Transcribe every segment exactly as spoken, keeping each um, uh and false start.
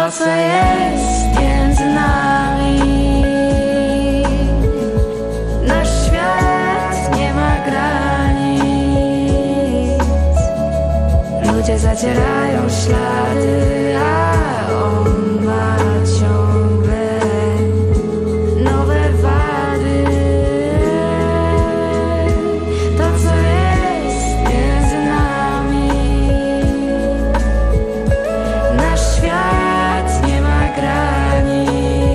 to co jest między nami. Nasz świat nie ma granic. Ludzie zacierają ślady, a on ma ciągle nowe wady. To co jest między nami. Nasz świat nie ma granic.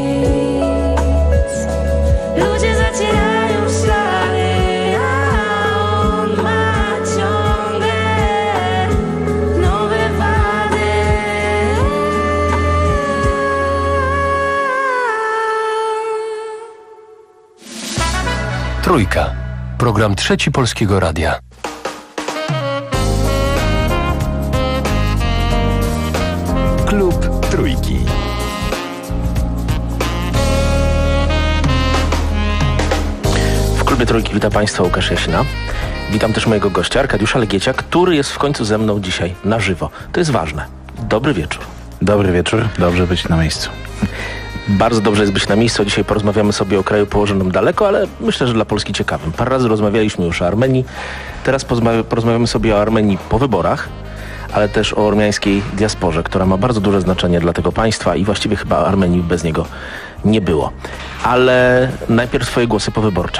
Ludzie zacierają ślady, a on ma ciągle nowe wady. Trójka. Program Trzeci Polskiego Radia. Klub Trójki. W klubie Trójki witam Państwa, Łukasz Jasina. Witam też mojego gościa, Arkadiusza Legiecia, który jest w końcu ze mną dzisiaj na żywo. To jest ważne. Dobry wieczór. Dobry wieczór, dobrze być na miejscu. Bardzo dobrze jest być na miejscu. Dzisiaj porozmawiamy sobie o kraju położonym daleko, ale myślę, że dla Polski ciekawym. Parę razy rozmawialiśmy już o Armenii. Teraz porozmawiamy sobie o Armenii po wyborach, ale też o ormiańskiej diasporze, która ma bardzo duże znaczenie dla tego państwa i właściwie chyba Armenii bez niego nie było. Ale najpierw swoje głosy powyborcze.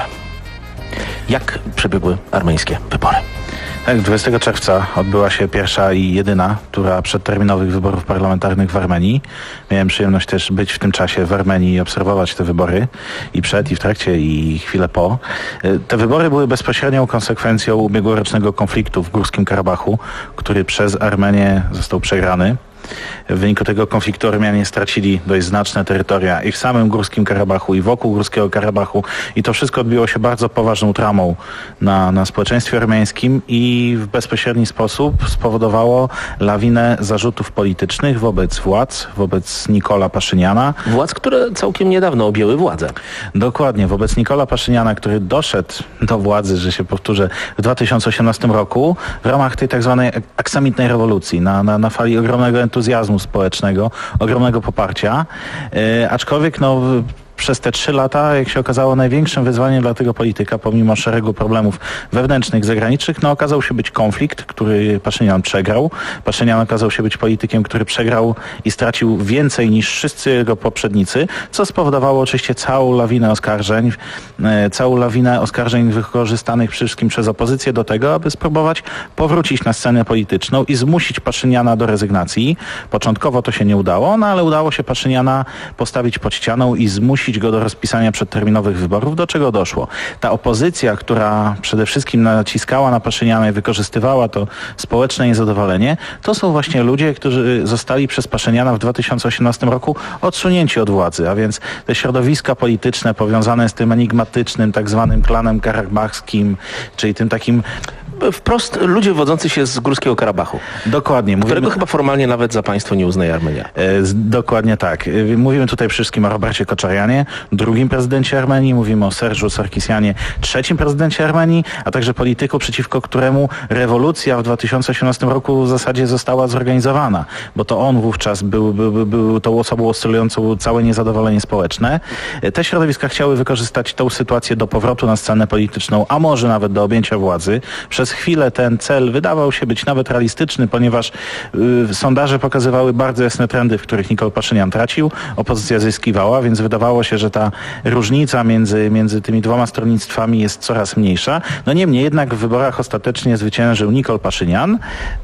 Jak przebiegły armeńskie wybory? Tak, dwudziestego czerwca odbyła się pierwsza i jedyna tura przedterminowych wyborów parlamentarnych w Armenii. Miałem przyjemność też być w tym czasie w Armenii i obserwować te wybory i przed, i w trakcie, i chwilę po. Te wybory były bezpośrednią konsekwencją ubiegłorocznego konfliktu w Górskim Karabachu, który przez Armenię został przegrany. W wyniku tego konfliktu Ormianie stracili dość znaczne terytoria i w samym Górskim Karabachu, i wokół Górskiego Karabachu, i to wszystko odbiło się bardzo poważną traumą na, na społeczeństwie ormiańskim i w bezpośredni sposób spowodowało lawinę zarzutów politycznych wobec władz, wobec Nikola Paszyniana. Władz, które całkiem niedawno objęły władzę. Dokładnie, wobec Nikola Paszyniana, który doszedł do władzy, że się powtórzę, w dwa tysiące osiemnastym roku w ramach tej tak zwanej aksamitnej rewolucji, na, na, na fali ogromnego entuzjazmu społecznego, ogromnego poparcia, yy, aczkolwiek no przez te trzy lata, jak się okazało, największym wyzwaniem dla tego polityka, pomimo szeregu problemów wewnętrznych, zagranicznych, no okazał się być konflikt, który Paszynian przegrał. Paszynian okazał się być politykiem, który przegrał i stracił więcej niż wszyscy jego poprzednicy, co spowodowało oczywiście całą lawinę oskarżeń, e, całą lawinę oskarżeń wykorzystanych przede wszystkim przez opozycję do tego, aby spróbować powrócić na scenę polityczną i zmusić Paszyniana do rezygnacji. Początkowo to się nie udało, no ale udało się Paszyniana postawić pod ścianą i zmusić go do rozpisania przedterminowych wyborów, do czego doszło. Ta opozycja, która przede wszystkim naciskała na Paszyniana i wykorzystywała to społeczne niezadowolenie, to są właśnie ludzie, którzy zostali przez Paszyniana w dwa tysiące osiemnastym roku odsunięci od władzy, a więc te środowiska polityczne powiązane z tym enigmatycznym tak zwanym klanem karabachskim, czyli tym takim wprost ludzie wodzący się z Górskiego Karabachu. Dokładnie. Którego Mówimy... chyba formalnie nawet za państwo nie uznaje Armenia. E, dokładnie tak. E, mówimy tutaj przede wszystkim o Robercie Koczarianie, drugim prezydencie Armenii, mówimy o Serżu Sarkisianie, trzecim prezydencie Armenii, a także polityku, przeciwko któremu rewolucja w dwa tysiące osiemnastym roku w zasadzie została zorganizowana, bo to on wówczas był, był, był, był tą osobą oscylującą całe niezadowolenie społeczne. E, te środowiska chciały wykorzystać tą sytuację do powrotu na scenę polityczną, a może nawet do objęcia władzy. Przez chwilę ten cel wydawał się być nawet realistyczny, ponieważ y, sondaże pokazywały bardzo jasne trendy, w których Nikol Paszynian tracił, opozycja zyskiwała, więc wydawało się, że ta różnica między, między tymi dwoma stronnictwami jest coraz mniejsza. No niemniej jednak w wyborach ostatecznie zwyciężył Nikol Paszynian.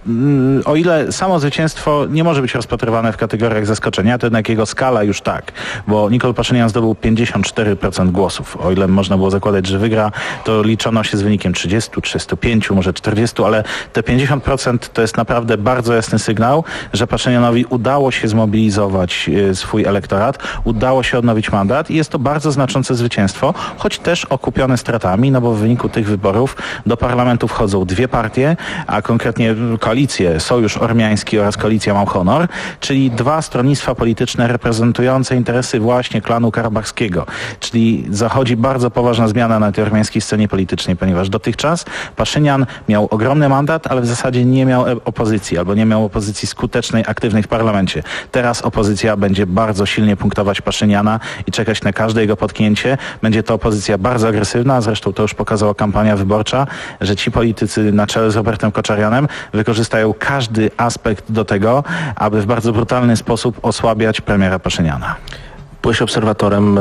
Y, o ile samo zwycięstwo nie może być rozpatrywane w kategoriach zaskoczenia, to jednak jego skala już tak, bo Nikol Paszynian zdobył pięćdziesiąt cztery procent głosów. O ile można było zakładać, że wygra, to liczono się z wynikiem trzydzieści, trzydzieści pięć, może czterdzieści, ale te pięćdziesiąt procent to jest naprawdę bardzo jasny sygnał, że Paszynianowi udało się zmobilizować swój elektorat, udało się odnowić mandat. mandat i jest to bardzo znaczące zwycięstwo, choć też okupione stratami, no bo w wyniku tych wyborów do parlamentu wchodzą dwie partie, a konkretnie koalicje Sojusz Ormiański oraz Koalicja Mam Honor, czyli dwa stronnictwa polityczne reprezentujące interesy właśnie klanu karabachskiego. Czyli zachodzi bardzo poważna zmiana na tej ormiańskiej scenie politycznej, ponieważ dotychczas Paszynian miał ogromny mandat, ale w zasadzie nie miał opozycji, albo nie miał opozycji skutecznej, aktywnej w parlamencie. Teraz opozycja będzie bardzo silnie punktować Paszyniana i czekać na każde jego potknięcie. Będzie to opozycja bardzo agresywna, zresztą to już pokazała kampania wyborcza, że ci politycy na czele z Robertem Koczarianem wykorzystają każdy aspekt do tego, aby w bardzo brutalny sposób osłabiać premiera Paszyniana. Byłeś obserwatorem.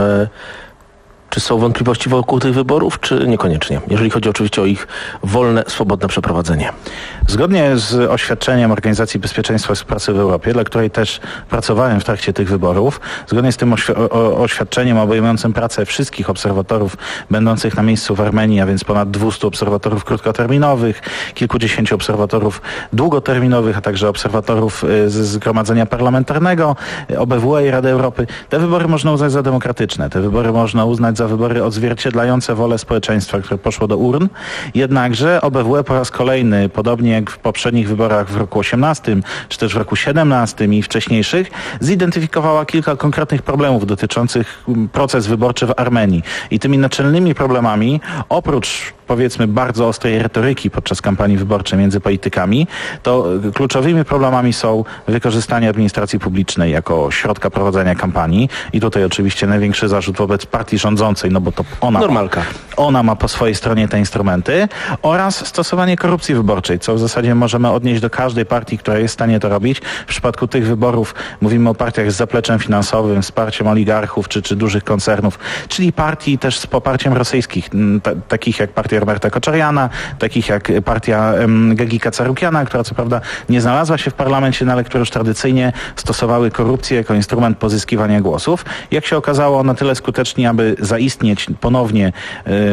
Czy są wątpliwości wokół tych wyborów, czy niekoniecznie? Jeżeli chodzi oczywiście o ich wolne, swobodne przeprowadzenie. Zgodnie z oświadczeniem Organizacji Bezpieczeństwa i Współpracy w Europie, dla której też pracowałem w trakcie tych wyborów, zgodnie z tym oświ- o- oświadczeniem obejmującym pracę wszystkich obserwatorów będących na miejscu w Armenii, a więc ponad dwieście obserwatorów krótkoterminowych, kilkudziesięciu obserwatorów długoterminowych, a także obserwatorów z Zgromadzenia Parlamentarnego, O B W E i Rady Europy. Te wybory można uznać za demokratyczne. Te wybory można uznać za wybory odzwierciedlające wolę społeczeństwa, które poszło do urn. Jednakże O B W E po raz kolejny, podobnie jak w poprzednich wyborach w roku osiemnastym, czy też w roku siedemnastym i wcześniejszych, zidentyfikowała kilka konkretnych problemów dotyczących proces wyborczy w Armenii. I tymi naczelnymi problemami, oprócz powiedzmy bardzo ostrej retoryki podczas kampanii wyborczej między politykami, to kluczowymi problemami są wykorzystanie administracji publicznej jako środka prowadzenia kampanii i tutaj oczywiście największy zarzut wobec partii rządzącej, no bo to ona, Normalka. ona ma po swojej stronie te instrumenty, oraz stosowanie korupcji wyborczej, co w zasadzie możemy odnieść do każdej partii, która jest w stanie to robić. W przypadku tych wyborów mówimy o partiach z zapleczem finansowym, wsparciem oligarchów czy, czy dużych koncernów, czyli partii też z poparciem rosyjskich, t- takich jak partia Roberta Koczariana, takich jak partia um, Gagika Carukiana, która co prawda nie znalazła się w parlamencie, no ale które już tradycyjnie stosowały korupcję jako instrument pozyskiwania głosów. Jak się okazało, na tyle skutecznie, aby zaistnieć ponownie y,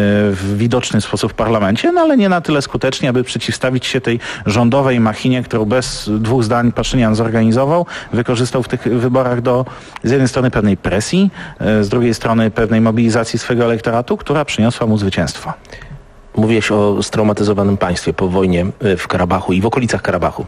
w widoczny sposób w parlamencie, no ale nie na tyle skutecznie, aby przeciwstawić się tej rządowej machinie, którą bez dwóch zdań Paszynian zorganizował, wykorzystał w tych wyborach do z jednej strony pewnej presji, y, z drugiej strony pewnej mobilizacji swojego elektoratu, która przyniosła mu zwycięstwo. Mówiłeś o straumatyzowanym państwie po wojnie w Karabachu i w okolicach Karabachu.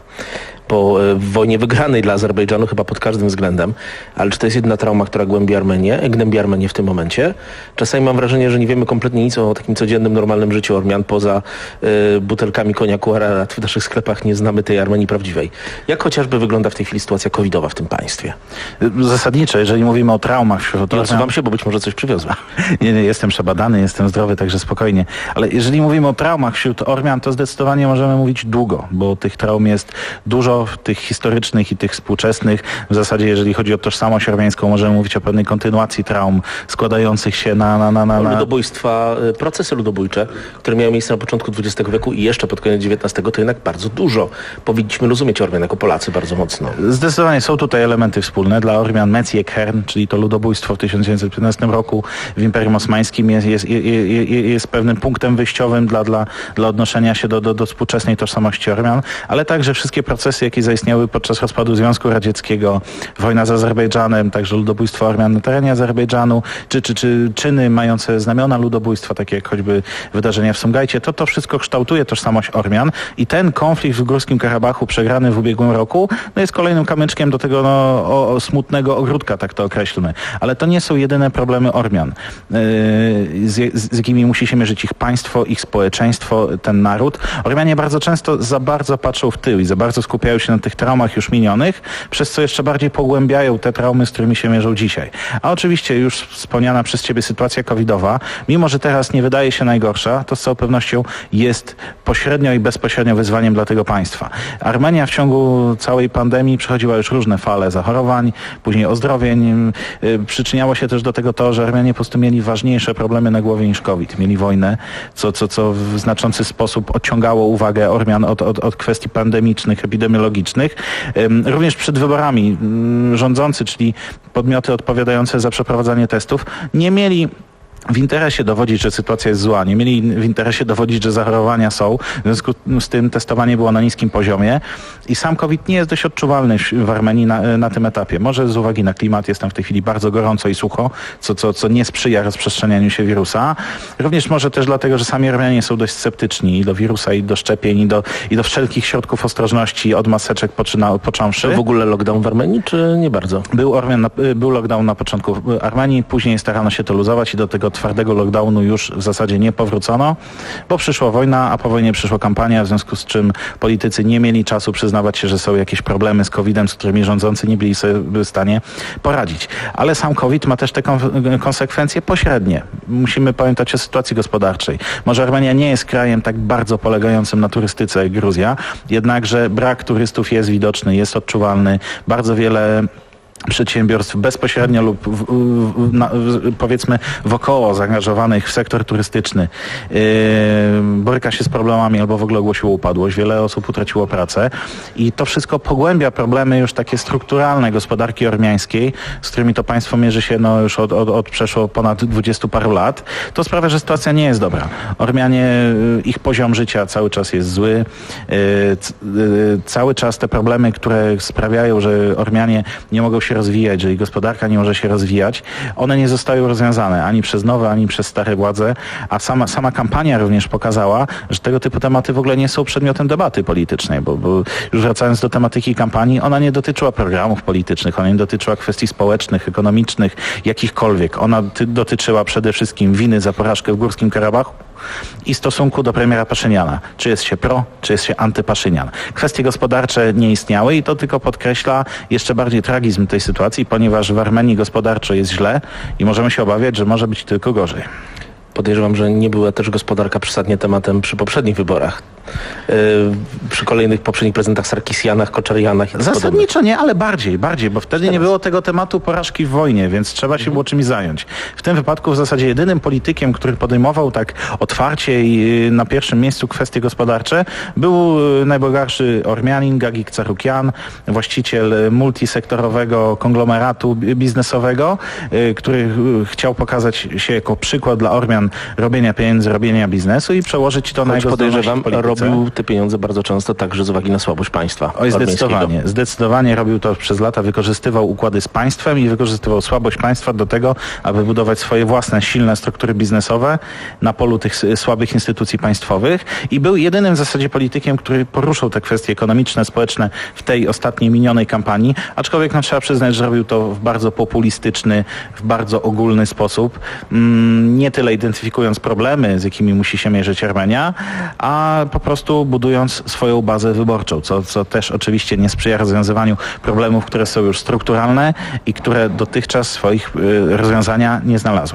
Po wojnie wygranej dla Azerbejdżanu chyba pod każdym względem. Ale czy to jest jedna trauma, która głębi Armenię, gnębi Armenię w tym momencie? Czasami mam wrażenie, że nie wiemy kompletnie nic o takim codziennym, normalnym życiu Ormian. Poza y, butelkami koniaku Ararat w naszych sklepach nie znamy tej Armenii prawdziwej. Jak chociażby wygląda w tej chwili sytuacja covidowa w tym państwie? Zasadniczo, jeżeli mówimy o traumach wśród Nie odsuwam się, bo być może coś przywiozłem. Nie, nie, jestem przebadany, jestem zdrowy, także spokojnie. Ale jeżeli mówimy o traumach wśród Ormian, to zdecydowanie możemy mówić długo, bo tych traum jest dużo, tych historycznych i tych współczesnych. W zasadzie, jeżeli chodzi o tożsamość ormiańską, możemy mówić o pewnej kontynuacji traum składających się na... na, na, na, na... Ludobójstwa, procesy ludobójcze, które miały miejsce na początku dwudziestego wieku i jeszcze pod koniec dziewiętnastego, to jednak bardzo dużo. Powinniśmy rozumieć Ormian jako Polacy bardzo mocno. Zdecydowanie są tutaj elementy wspólne. Dla Ormian Meciek Hern, czyli to ludobójstwo w tysiąc dziewięćset piętnastym roku w Imperium Osmańskim jest, jest, jest, jest pewnym punktem wyjściowym dla, dla, dla odnoszenia się do, do, do współczesnej tożsamości Ormian, ale także wszystkie procesy, jakie zaistniały podczas rozpadu Związku Radzieckiego, wojna z Azerbejdżanem, także ludobójstwo Ormian na terenie Azerbejdżanu, czy, czy, czy czyny mające znamiona ludobójstwa, takie jak choćby wydarzenia w Sumgajcie, to to wszystko kształtuje tożsamość Ormian i ten konflikt w Górskim Karabachu przegrany w ubiegłym roku no jest kolejnym kamyczkiem do tego no, o, o smutnego ogródka, tak to określmy. Ale to nie są jedyne problemy Ormian, yy, z, z jakimi musi się mierzyć ich państwo, ich społeczeństwo, ten naród. Ormianie bardzo często za bardzo patrzą w tył i za bardzo skupiają się na tych traumach już minionych, przez co jeszcze bardziej pogłębiają te traumy, z którymi się mierzą dzisiaj. A oczywiście już wspomniana przez ciebie sytuacja covidowa, mimo że teraz nie wydaje się najgorsza, to z całą pewnością jest pośrednio i bezpośrednio wyzwaniem dla tego państwa. Armenia w ciągu całej pandemii przechodziła już różne fale zachorowań, później ozdrowień. Przyczyniało się też do tego to, że Armenianie po prostu mieli ważniejsze problemy na głowie niż COVID. Mieli wojnę, co, co, co w znaczący sposób odciągało uwagę Ormian od, od, od kwestii pandemicznych, epidemiologicznych. Również przed wyborami rządzący, czyli podmioty odpowiadające za przeprowadzanie testów, nie mieli w interesie dowodzić, że sytuacja jest zła, nie mieli w interesie dowodzić, że zachorowania są, w związku z tym testowanie było na niskim poziomie i sam COVID nie jest dość odczuwalny w Armenii na, na tym etapie. Może z uwagi na klimat jest tam w tej chwili bardzo gorąco i sucho, co, co, co nie sprzyja rozprzestrzenianiu się wirusa. Również może też dlatego, że sami Armenianie są dość sceptyczni i do wirusa, i do szczepień, i do, i do wszelkich środków ostrożności, od maseczek poczyna, począwszy. To w ogóle lockdown w Armenii, czy nie bardzo? Był, Ormian, był lockdown na początku w Armenii, później starano się to luzować i do tego twardego lockdownu już w zasadzie nie powrócono, bo przyszła wojna, a po wojnie przyszła kampania, w związku z czym politycy nie mieli czasu przyznawać się, że są jakieś problemy z kowidem, z którymi rządzący nie byli sobie w stanie poradzić. Ale sam COVID ma też te konsekwencje pośrednie. Musimy pamiętać o sytuacji gospodarczej. Może Armenia nie jest krajem tak bardzo polegającym na turystyce jak Gruzja, jednakże brak turystów jest widoczny, jest odczuwalny. Bardzo wiele przedsiębiorstw bezpośrednio lub w, w, na, w, powiedzmy wokoło zaangażowanych w sektor turystyczny yy, boryka się z problemami albo w ogóle ogłosiło upadłość. Wiele osób utraciło pracę i to wszystko pogłębia problemy już takie strukturalne gospodarki ormiańskiej, z którymi to państwo mierzy się no, już od, od, od przeszło ponad dwudziestu paru lat. To sprawia, że sytuacja nie jest dobra. Ormianie, ich poziom życia cały czas jest zły. Yy, yy, cały czas te problemy, które sprawiają, że Ormianie nie mogą się rozwijać, że ich gospodarka nie może się rozwijać, one nie zostały rozwiązane ani przez nowe, ani przez stare władze, a sama, sama kampania również pokazała, że tego typu tematy w ogóle nie są przedmiotem debaty politycznej, bo, bo już wracając do tematyki kampanii, ona nie dotyczyła programów politycznych, ona nie dotyczyła kwestii społecznych, ekonomicznych, jakichkolwiek. Ona ty, dotyczyła przede wszystkim winy za porażkę w Górskim Karabachu i stosunku do premiera Paszyniana. Czy jest się pro, czy jest się antypaszynian. Kwestie gospodarcze nie istniały i to tylko podkreśla jeszcze bardziej tragizm tej sytuacji, ponieważ w Armenii gospodarczo jest źle i możemy się obawiać, że może być tylko gorzej. Podejrzewam, że nie była też gospodarka przesadnie tematem przy poprzednich wyborach. Yy, przy kolejnych poprzednich prezydentach Sarkisianach, Koczarianach. Zasadniczo nie, ale bardziej, bardziej, bo wtedy nie było tego tematu porażki w wojnie, więc trzeba się było czymś zająć. W tym wypadku w zasadzie jedynym politykiem, który podejmował tak otwarcie i na pierwszym miejscu kwestie gospodarcze, był najbogatszy Ormianin, Gagik Carukian, właściciel multisektorowego konglomeratu biznesowego, który chciał pokazać się jako przykład dla Ormian robienia pieniędzy, robienia biznesu i przełożyć to Choć na jego podejrzewam, robił te pieniądze bardzo często także z uwagi na słabość państwa. Oj, zdecydowanie. Zdecydowanie robił to przez lata, wykorzystywał układy z państwem i wykorzystywał słabość państwa do tego, aby budować swoje własne, silne struktury biznesowe na polu tych słabych instytucji państwowych i był jedynym w zasadzie politykiem, który poruszał te kwestie ekonomiczne, społeczne w tej ostatniej minionej kampanii, aczkolwiek no, trzeba przyznać, że robił to w bardzo populistyczny, w bardzo ogólny sposób, mm, nie tyle identyfikując problemy, z jakimi musi się mierzyć Armenia, a po prostu budując swoją bazę wyborczą, co, co też oczywiście nie sprzyja rozwiązywaniu problemów, które są już strukturalne i które dotychczas swoich y, rozwiązania nie znalazły.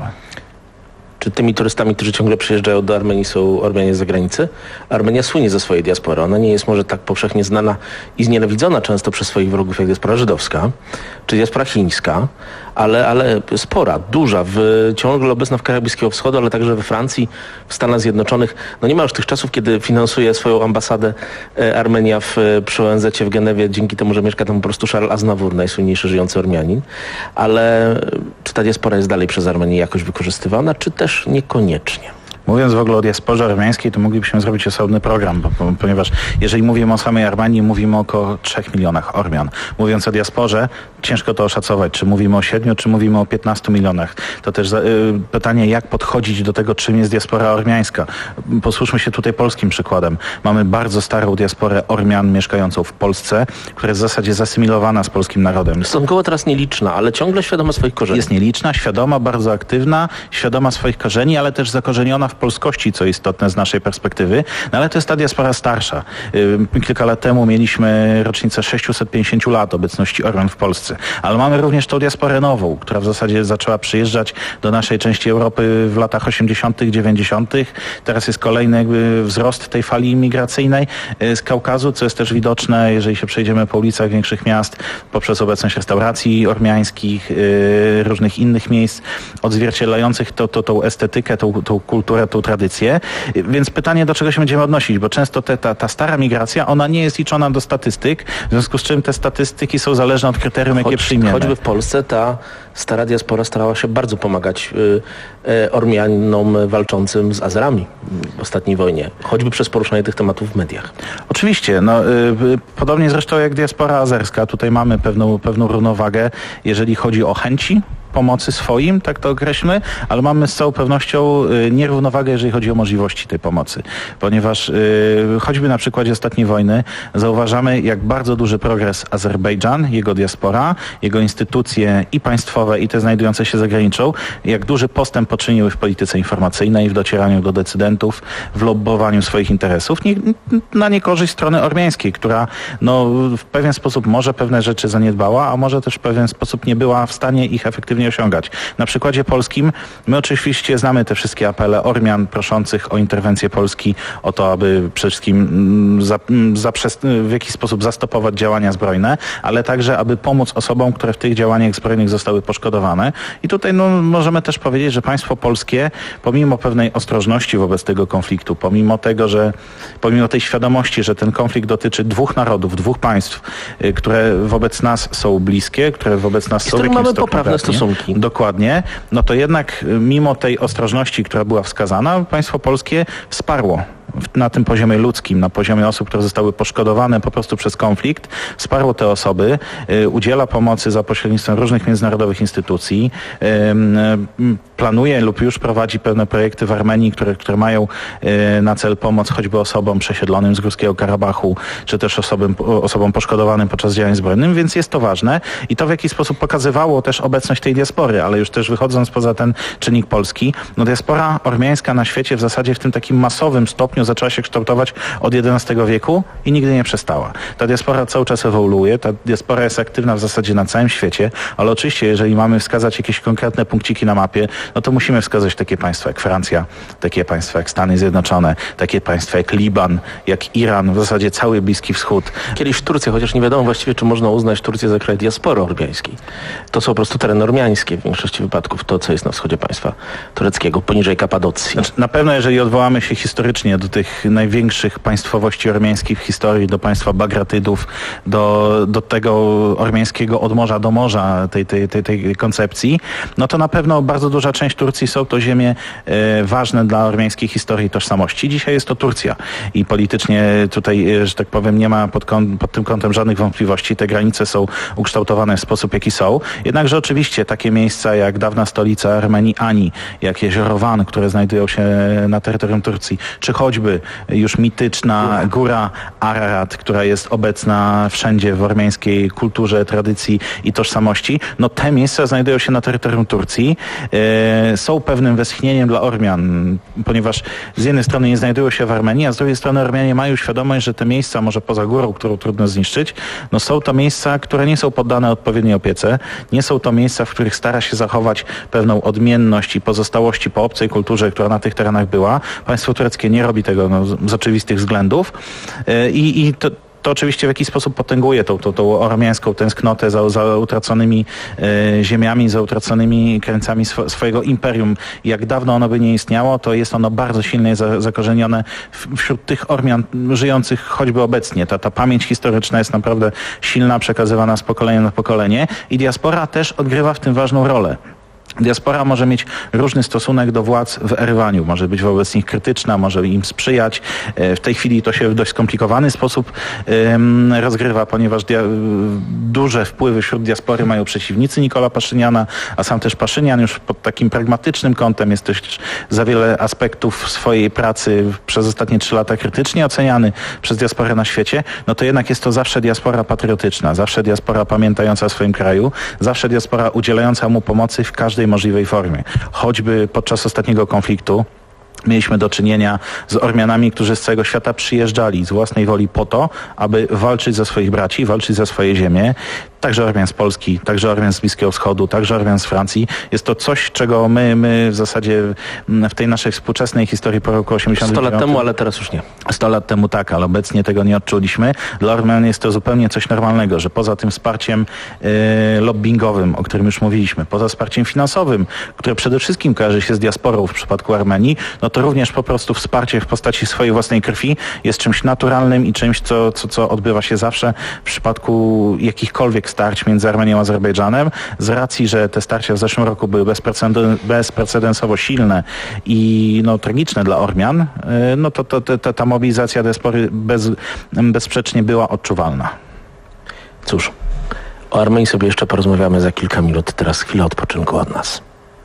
Czy tymi turystami, którzy ciągle przyjeżdżają do Armenii, są Ormianie z zagranicy? Armenia słynie ze swojej diaspory. Ona nie jest może tak powszechnie znana i znienawidzona często przez swoich wrogów jak diaspora żydowska, czy diaspora chińska, ale, ale spora, duża, w, ciągle obecna w krajach Bliskiego Wschodu, ale także we Francji, w Stanach Zjednoczonych. No nie ma już tych czasów, kiedy finansuje swoją ambasadę e, Armenia w, przy O N Z-cie w Genewie, dzięki temu, że mieszka tam po prostu Charles Aznavour, najsłynniejszy żyjący Ormianin. Ale czy ta diaspora jest dalej przez Armenię jakoś wykorzystywana, czy też niekoniecznie? Mówiąc w ogóle o diasporze armeńskiej, to moglibyśmy zrobić osobny program, bo, bo, ponieważ jeżeli mówimy o samej Armenii, mówimy o około trzech milionach Ormian. Mówiąc o diasporze, ciężko to oszacować, czy mówimy o siedmiu, czy mówimy o piętnastu milionach. To też y, pytanie, jak podchodzić do tego, czym jest diaspora ormiańska. Posłuchajmy się tutaj polskim przykładem. Mamy bardzo starą diasporę Ormian mieszkającą w Polsce, która jest w zasadzie zasymilowana z polskim narodem. Stosunkowo teraz nieliczna, ale ciągle świadoma swoich korzeni. Jest nieliczna, świadoma, bardzo aktywna, świadoma swoich korzeni, ale też zakorzeniona w polskości, co istotne z naszej perspektywy, no ale to jest ta diaspora starsza. Kilka lat temu mieliśmy rocznicę sześciuset pięćdziesięciu lat obecności Ormian w Polsce, ale mamy również tą diasporę nową, która w zasadzie zaczęła przyjeżdżać do naszej części Europy w latach osiemdziesiątych, dziewięćdziesiątych. Teraz jest kolejny jakby wzrost tej fali imigracyjnej z Kaukazu, co jest też widoczne, jeżeli się przejdziemy po ulicach większych miast, poprzez obecność restauracji ormiańskich, różnych innych miejsc, odzwierciedlających to, to, tą estetykę, tą, tą kulturę, tą tradycję. Więc pytanie, do czego się będziemy odnosić, bo często te, ta, ta stara migracja, ona nie jest liczona do statystyk, w związku z czym te statystyki są zależne od kryterium jakie przyjmiemy. Choćby w Polsce ta stara diaspora starała się bardzo pomagać y, y, Ormianom walczącym z Azerami w ostatniej wojnie, choćby przez poruszanie tych tematów w mediach. Oczywiście, no, y, y, podobnie zresztą jak diaspora azerska, tutaj mamy pewną, pewną równowagę, jeżeli chodzi o chęci pomocy swoim, tak to określmy, ale mamy z całą pewnością y, nierównowagę, jeżeli chodzi o możliwości tej pomocy. Ponieważ y, choćby na przykładzie ostatniej wojny zauważamy, jak bardzo duży progres Azerbejdżan, jego diaspora, jego instytucje i państwowe, i te znajdujące się za granicą, jak duży postęp poczyniły w polityce informacyjnej, w docieraniu do decydentów, w lobbowaniu swoich interesów, nie, na niekorzyść strony ormiańskiej, która no, w pewien sposób może pewne rzeczy zaniedbała, a może też w pewien sposób nie była w stanie ich efektywnie osiągać. Na przykładzie polskim my oczywiście znamy te wszystkie apele Ormian proszących o interwencję Polski, o to, aby przede wszystkim za, zaprzest- w jakiś sposób zastopować działania zbrojne, ale także, aby pomóc osobom, które w tych działaniach zbrojnych zostały poszkodowane. I tutaj no, możemy też powiedzieć, że państwo polskie, pomimo pewnej ostrożności wobec tego konfliktu, pomimo tego, że pomimo tej świadomości, że ten konflikt dotyczy dwóch narodów, dwóch państw, y, które wobec nas są bliskie, które wobec nas I są w z którym jakimś mamy stopniu poprawne bratnie. stosunki. Dokładnie. No to jednak mimo tej ostrożności, która była wskazana, państwo polskie wsparło na tym poziomie ludzkim, na poziomie osób, które zostały poszkodowane po prostu przez konflikt, wsparło te osoby, y, udziela pomocy za pośrednictwem różnych międzynarodowych instytucji, y, y, planuje lub już prowadzi pewne projekty w Armenii, które, które mają y, na cel pomoc choćby osobom przesiedlonym z Górskiego Karabachu, czy też osobom, osobom poszkodowanym podczas działań zbrojnych, więc jest to ważne i to w jakiś sposób pokazywało też obecność tej diaspory, ale już też wychodząc poza ten czynnik polski, no diaspora ormiańska na świecie w zasadzie w tym takim masowym stopniu zaczęła się kształtować od jedenastego wieku i nigdy nie przestała. Ta diaspora cały czas ewoluuje, ta diaspora jest aktywna w zasadzie na całym świecie, ale oczywiście jeżeli mamy wskazać jakieś konkretne punkciki na mapie, no to musimy wskazać takie państwa jak Francja, takie państwa jak Stany Zjednoczone, takie państwa jak Liban, jak Iran, w zasadzie cały Bliski Wschód. Kiedyś Turcja, chociaż nie wiadomo właściwie, czy można uznać Turcję za kraj diaspory ormiańskiej. To są po prostu tereny ormiańskie w większości wypadków, to co jest na wschodzie państwa tureckiego, poniżej Kapadocji. Znaczy, na pewno jeżeli odwołamy się historycznie do tych największych państwowości ormiańskich w historii, do państwa Bagratydów, do, do tego ormiańskiego od morza do morza, tej, tej, tej, tej koncepcji, no to na pewno bardzo duża część Turcji są to ziemie e, ważne dla ormiańskiej historii i tożsamości. Dzisiaj jest to Turcja i politycznie tutaj, e, że tak powiem, nie ma pod, kąt, pod tym kątem żadnych wątpliwości. Te granice są ukształtowane w sposób, jaki są. Jednakże oczywiście takie miejsca jak dawna stolica Armenii Ani, jak jezioro Van, które znajdują się na terytorium Turcji, czy choćby już mityczna góra Ararat, która jest obecna wszędzie w ormiańskiej kulturze, tradycji i tożsamości, no te miejsca znajdują się na terytorium Turcji. E, są pewnym westchnieniem dla Ormian, ponieważ z jednej strony nie znajdują się w Armenii, a z drugiej strony Ormianie mają świadomość, że te miejsca, może poza górą, którą trudno zniszczyć, no są to miejsca, które nie są poddane odpowiedniej opiece, nie są to miejsca, w których stara się zachować pewną odmienność i pozostałości po obcej kulturze, która na tych terenach była. Państwo tureckie nie robi tego no, z, z oczywistych względów i, i to To oczywiście w jakiś sposób potęguje tą, tą, tą ormiańską tęsknotę za, za utraconymi e, ziemiami, za utraconymi krańcami sw swojego imperium. Jak dawno ono by nie istniało, to jest ono bardzo silnie za zakorzenione w, wśród tych Ormian żyjących choćby obecnie. Ta, ta pamięć historyczna jest naprawdę silna, przekazywana z pokolenia na pokolenie i diaspora też odgrywa w tym ważną rolę. Diaspora może mieć różny stosunek do władz w Erywaniu. Może być wobec nich krytyczna, może im sprzyjać. W tej chwili to się w dość skomplikowany sposób um, rozgrywa, ponieważ duże wpływy wśród diaspory mają przeciwnicy Nikola Paszyniana, a sam też Paszynian już pod takim pragmatycznym kątem jest też za wiele aspektów swojej pracy przez ostatnie trzy lata krytycznie oceniany przez diasporę na świecie. No to jednak jest to zawsze diaspora patriotyczna, zawsze diaspora pamiętająca o swoim kraju, zawsze diaspora udzielająca mu pomocy w każdej możliwej formie. Choćby podczas ostatniego konfliktu mieliśmy do czynienia z Ormianami, którzy z całego świata przyjeżdżali z własnej woli po to, aby walczyć za swoich braci, walczyć za swoje ziemię. Także Ormian z Polski, także Ormian z Bliskiego Wschodu, także Ormian z Francji. Jest to coś, czego my, my w zasadzie w tej naszej współczesnej historii po roku osiemdziesiątym dziewiątym... sto lat temu, ale teraz już nie. sto lat temu tak, ale obecnie tego nie odczuliśmy. Dla Ormian jest to zupełnie coś normalnego, że poza tym wsparciem y, lobbyingowym, o którym już mówiliśmy, poza wsparciem finansowym, które przede wszystkim kojarzy się z diasporą w przypadku Armenii, no to to również po prostu wsparcie w postaci swojej własnej krwi jest czymś naturalnym i czymś, co, co, co odbywa się zawsze w przypadku jakichkolwiek starć między Armenią a Azerbejdżanem. Z racji, że te starcia w zeszłym roku były bezpreceden- bezprecedensowo silne i no, tragiczne dla Ormian, no to, to, to, to ta mobilizacja diaspory bez, bezsprzecznie była odczuwalna. Cóż, o Armenii sobie jeszcze porozmawiamy za kilka minut. Teraz chwila odpoczynku od nas.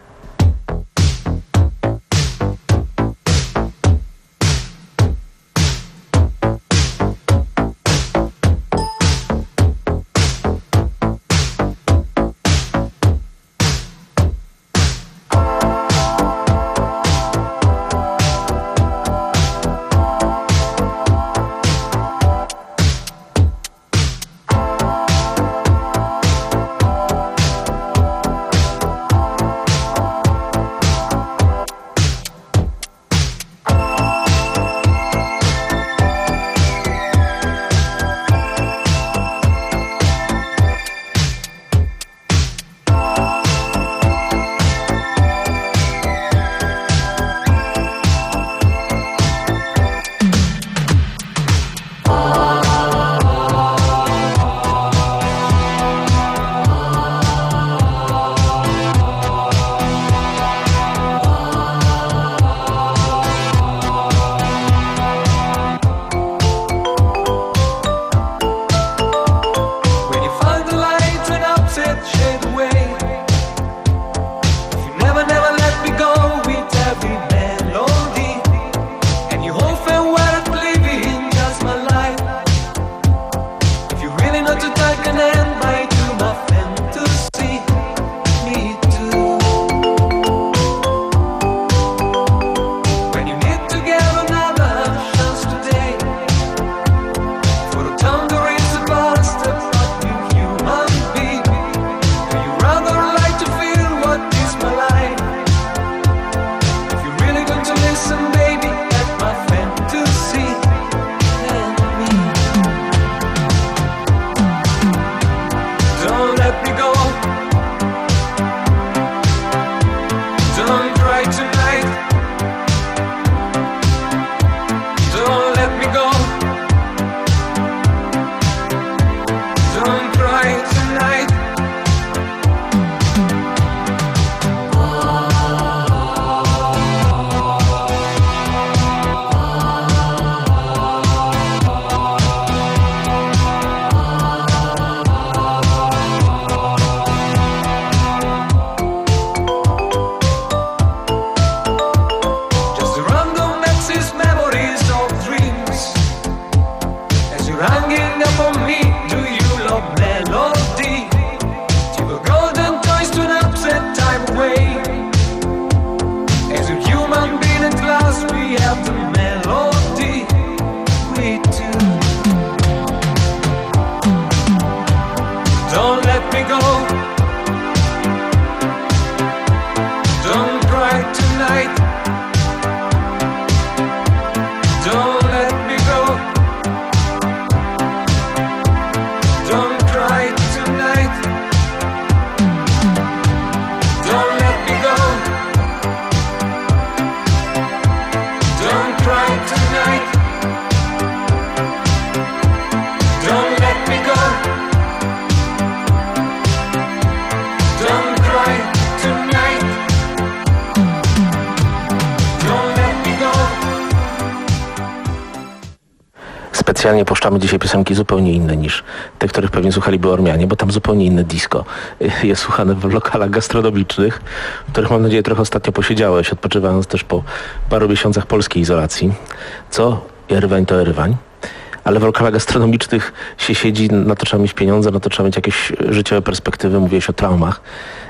Specjalnie puszczamy dzisiaj piosenki zupełnie inne niż te, których pewnie słuchaliby Ormianie, bo tam zupełnie inne disco jest słuchane w lokalach gastronomicznych, w których mam nadzieję trochę ostatnio posiedziałeś, odpoczywając też po paru miesiącach polskiej izolacji. Co Erywań to Erywań. Ale w lokalach gastronomicznych się siedzi, na to trzeba mieć pieniądze, na to trzeba mieć jakieś życiowe perspektywy, mówiłeś o traumach.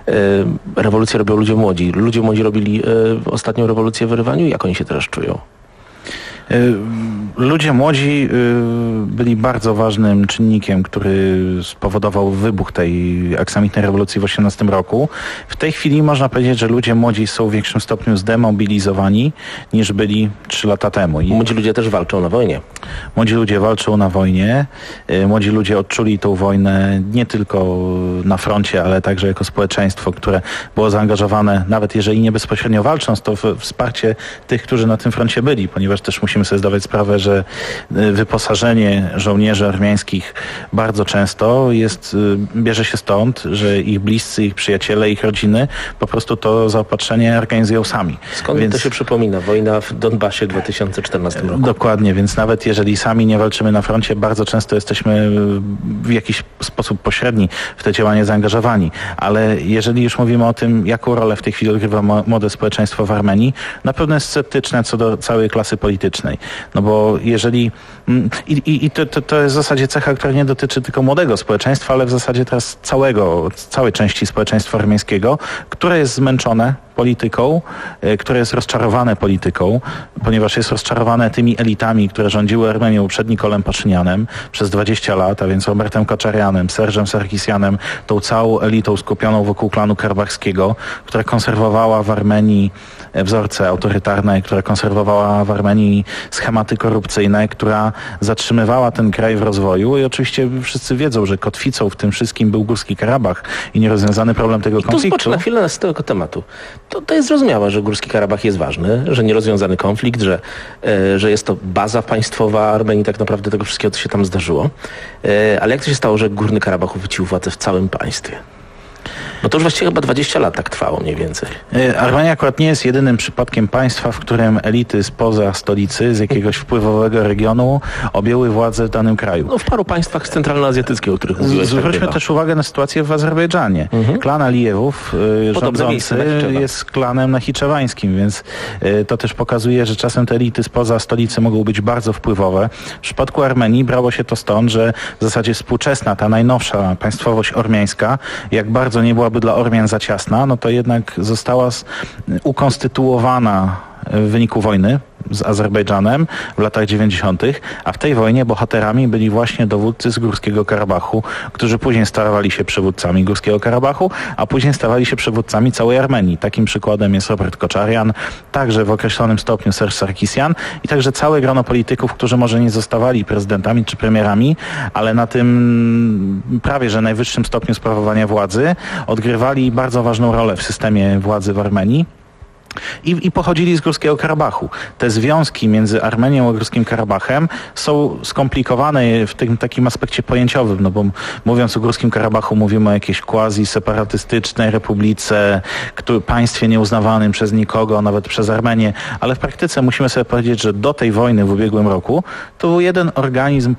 Rewolucję robią ludzie młodzi. Ludzie młodzi robili ostatnią rewolucję w Erywaniu. Jak oni się teraz czują? Ludzie młodzi y, byli bardzo ważnym czynnikiem, który spowodował wybuch tej aksamitnej rewolucji w osiemnastym roku. W tej chwili można powiedzieć, że ludzie młodzi są w większym stopniu zdemobilizowani niż byli trzy lata temu. I Młodzi ludzie też walczą na wojnie. Młodzi ludzie walczą na wojnie. Y, Młodzi ludzie odczuli tą wojnę nie tylko na froncie, ale także jako społeczeństwo, które było zaangażowane, nawet jeżeli nie bezpośrednio walcząc, to w wsparcie tych, którzy na tym froncie byli, ponieważ też musimy sobie zdawać sprawę, że wyposażenie żołnierzy armiańskich bardzo często jest, bierze się stąd, że ich bliscy, ich przyjaciele, ich rodziny po prostu to zaopatrzenie organizują sami. Skąd więc, to się przypomina? Wojna w Donbasie w dwa tysiące czternastym roku. Dokładnie, więc nawet jeżeli sami nie walczymy na froncie, bardzo często jesteśmy w jakiś sposób pośredni w te działania zaangażowani. Ale jeżeli już mówimy o tym, jaką rolę w tej chwili odgrywa młode społeczeństwo w Armenii, na pewno jest sceptyczne co do całej klasy politycznej. No bo jeżeli... I, i, i to, to, to jest w zasadzie cecha, która nie dotyczy tylko młodego społeczeństwa, ale w zasadzie teraz całego, całej części społeczeństwa armeńskiego, które jest zmęczone polityką, które jest rozczarowane polityką, ponieważ jest rozczarowane tymi elitami, które rządziły Armenią przed Nikolem Paszynianem przez dwadzieścia lat, a więc Robertem Koczarianem, Serżem Sarkisianem, tą całą elitą skupioną wokół klanu karabachskiego, która konserwowała w Armenii wzorce autorytarne, która konserwowała w Armenii schematy korupcyjne, która zatrzymywała ten kraj w rozwoju i oczywiście wszyscy wiedzą, że kotwicą w tym wszystkim był Górski Karabach i nierozwiązany problem tego I tu konfliktu. zbocz na chwilę z tego tematu. To, to jest zrozumiałe, że Górski Karabach jest ważny, że nierozwiązany konflikt, że, e, że jest to baza państwowa Armenii, tak naprawdę tego wszystkiego, co się tam zdarzyło. E, ale jak to się stało, że Górny Karabach uchwycił władzę w całym państwie? No to już właściwie chyba dwadzieścia lat tak trwało mniej więcej. Armenia akurat nie jest jedynym przypadkiem państwa, w którym elity spoza stolicy, z jakiegoś wpływowego regionu objęły władzę w danym kraju. No w paru państwach centralnoazjatyckich, o których mówiłeś. Zwróćmy tak też uwagę na sytuację w Azerbejdżanie. Mhm. Klan Alijewów y, rządzący jest klanem nachiczewańskim, więc y, to też pokazuje, że czasem te elity spoza stolicy mogą być bardzo wpływowe. W przypadku Armenii brało się to stąd, że w zasadzie współczesna, ta najnowsza państwowość ormiańska, jak bardzo nie byłaby dla Ormian za ciasna, no to jednak została ukonstytuowana w wyniku wojny z Azerbejdżanem w latach dziewięćdziesiątych, a w tej wojnie bohaterami byli właśnie dowódcy z Górskiego Karabachu, którzy później stawali się przywódcami Górskiego Karabachu, a później stawali się przywódcami całej Armenii. Takim przykładem jest Robert Koczarian, także w określonym stopniu Serż Sarkisian i także całe grono polityków, którzy może nie zostawali prezydentami czy premierami, ale na tym prawie że najwyższym stopniu sprawowania władzy odgrywali bardzo ważną rolę w systemie władzy w Armenii. I, I pochodzili z Górskiego Karabachu. Te związki między Armenią a Górskim Karabachem są skomplikowane w tym takim aspekcie pojęciowym, no bo mówiąc o Górskim Karabachu mówimy o jakiejś quasi-separatystycznej republice, który, państwie nieuznawanym przez nikogo, nawet przez Armenię, ale w praktyce musimy sobie powiedzieć, że do tej wojny w ubiegłym roku to był jeden organizm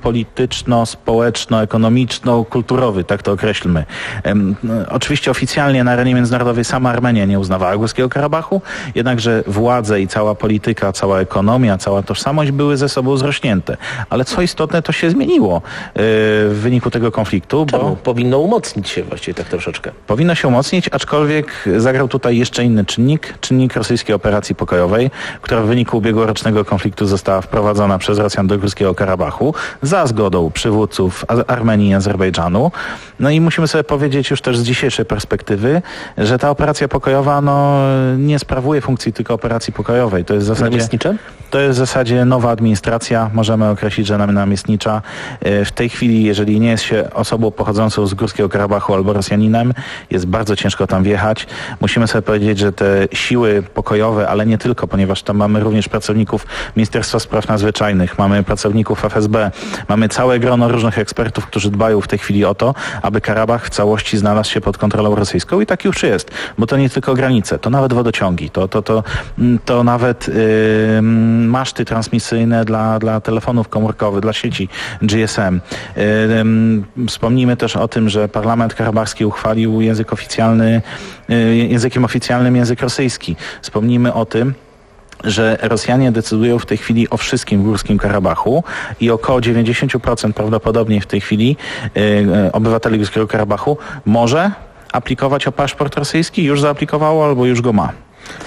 polityczno-społeczno-ekonomiczno-kulturowy, tak to określmy. Um, oczywiście oficjalnie na arenie międzynarodowej sama Armenia nie uznawała Górskiego Karabachu, jednakże władze i cała polityka, cała ekonomia, cała tożsamość były ze sobą zrośnięte. Ale co istotne, to się zmieniło yy, w wyniku tego konfliktu. Czemu? Bo Powinno umocnić się właściwie tak troszeczkę. Powinno się umocnić, aczkolwiek zagrał tutaj jeszcze inny czynnik, czynnik rosyjskiej operacji pokojowej, która w wyniku ubiegłorocznego konfliktu została wprowadzona przez Rosjan do Górskiego Karabachu za zgodą przywódców Armenii i Azerbejdżanu. No i musimy sobie powiedzieć już też z dzisiejszej perspektywy, że ta operacja pokojowa no, nie sprawuje funkcji tylko operacji pokojowej. To jest w zasadzie, namiestnicze? To jest w zasadzie nowa administracja, możemy określić, że namiestnicza. W tej chwili, jeżeli nie jest się osobą pochodzącą z Górskiego Karabachu albo Rosjaninem, jest bardzo ciężko tam wjechać. Musimy sobie powiedzieć, że te siły pokojowe, ale nie tylko, ponieważ tam mamy również pracowników Ministerstwa Spraw Nadzwyczajnych, mamy pracowników F S B, mamy całe grono różnych ekspertów, którzy dbają w tej chwili o to, aby Karabach w całości znalazł się pod kontrolą rosyjską i tak już jest, bo to nie tylko granice, to nawet wodociągi, to, to, to, to nawet yy, maszty transmisyjne dla, dla telefonów komórkowych, dla sieci G S M. Yy, wspomnijmy też o tym, że Parlament Karabachski uchwalił język oficjalny, yy, językiem oficjalnym język rosyjski. Wspomnijmy o tym, że Rosjanie decydują w tej chwili o wszystkim w Górskim Karabachu i około dziewięćdziesiąt procent prawdopodobnie w tej chwili yy, obywateli Górskiego Karabachu może aplikować o paszport rosyjski, już zaaplikowało albo już go ma.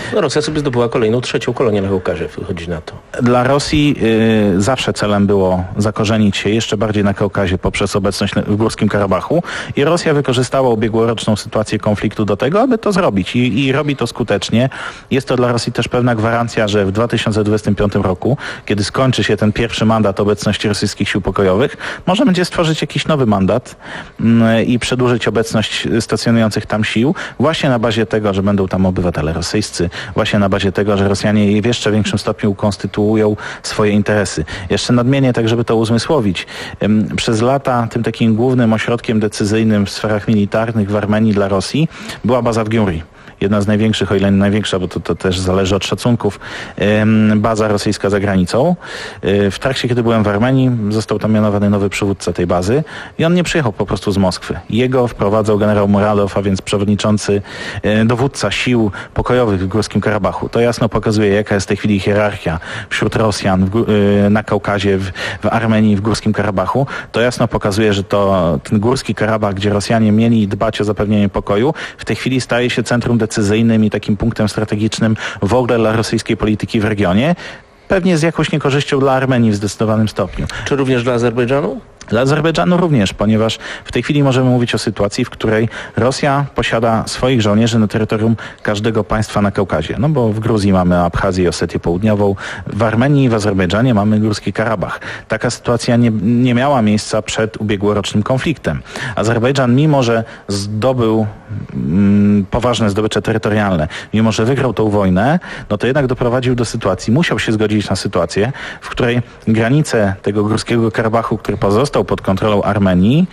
No, Rosja sobie zdobyła kolejną, trzecią kolonię na Kaukazie, wychodzi na to. Dla Rosji y, zawsze celem było zakorzenić się jeszcze bardziej na Kaukazie poprzez obecność w Górskim Karabachu i Rosja wykorzystała ubiegłoroczną sytuację konfliktu do tego, aby to zrobić i, i robi to skutecznie. Jest to dla Rosji też pewna gwarancja, że w dwa tysiące dwudziestym piątym roku, kiedy skończy się ten pierwszy mandat obecności rosyjskich sił pokojowych, może będzie stworzyć jakiś nowy mandat y, i przedłużyć obecność stacjonujących tam sił właśnie na bazie tego, że będą tam obywatele rosyjscy, właśnie na bazie tego, że Rosjanie w jeszcze większym stopniu ukonstytuują swoje interesy. Jeszcze nadmienię tak, żeby to uzmysłowić. Przez lata tym takim głównym ośrodkiem decyzyjnym w sferach militarnych w Armenii dla Rosji była baza w Gyumri. Jedna z największych, o ile nie największa, bo to, to też zależy od szacunków, baza rosyjska za granicą. W trakcie, kiedy byłem w Armenii, został tam mianowany nowy przywódca tej bazy i on nie przyjechał po prostu z Moskwy. Jego wprowadzał generał Muradow, a więc przewodniczący, dowódca sił pokojowych w Górskim Karabachu. To jasno pokazuje, jaka jest w tej chwili hierarchia wśród Rosjan w, na Kaukazie, w, w Armenii, w Górskim Karabachu. To jasno pokazuje, że to ten Górski Karabach, gdzie Rosjanie mieli dbać o zapewnienie pokoju, w tej chwili staje się centrum decyzyjnym i takim punktem strategicznym w ogóle dla rosyjskiej polityki w regionie, pewnie z jakąś niekorzyścią dla Armenii w zdecydowanym stopniu. Czy również dla Azerbejdżanu? Dla Azerbejdżanu również, ponieważ w tej chwili możemy mówić o sytuacji, w której Rosja posiada swoich żołnierzy na terytorium każdego państwa na Kaukazie. No bo w Gruzji mamy Abchazję i Osetię Południową, w Armenii i w Azerbejdżanie mamy Górski Karabach. Taka sytuacja nie, nie miała miejsca przed ubiegłorocznym konfliktem. Azerbejdżan, mimo że zdobył mm, poważne zdobycze terytorialne, mimo że wygrał tą wojnę, no to jednak doprowadził do sytuacji, musiał się zgodzić na sytuację, w której granice tego Górskiego Karabachu, który pozostał pod kontrolą Armenii,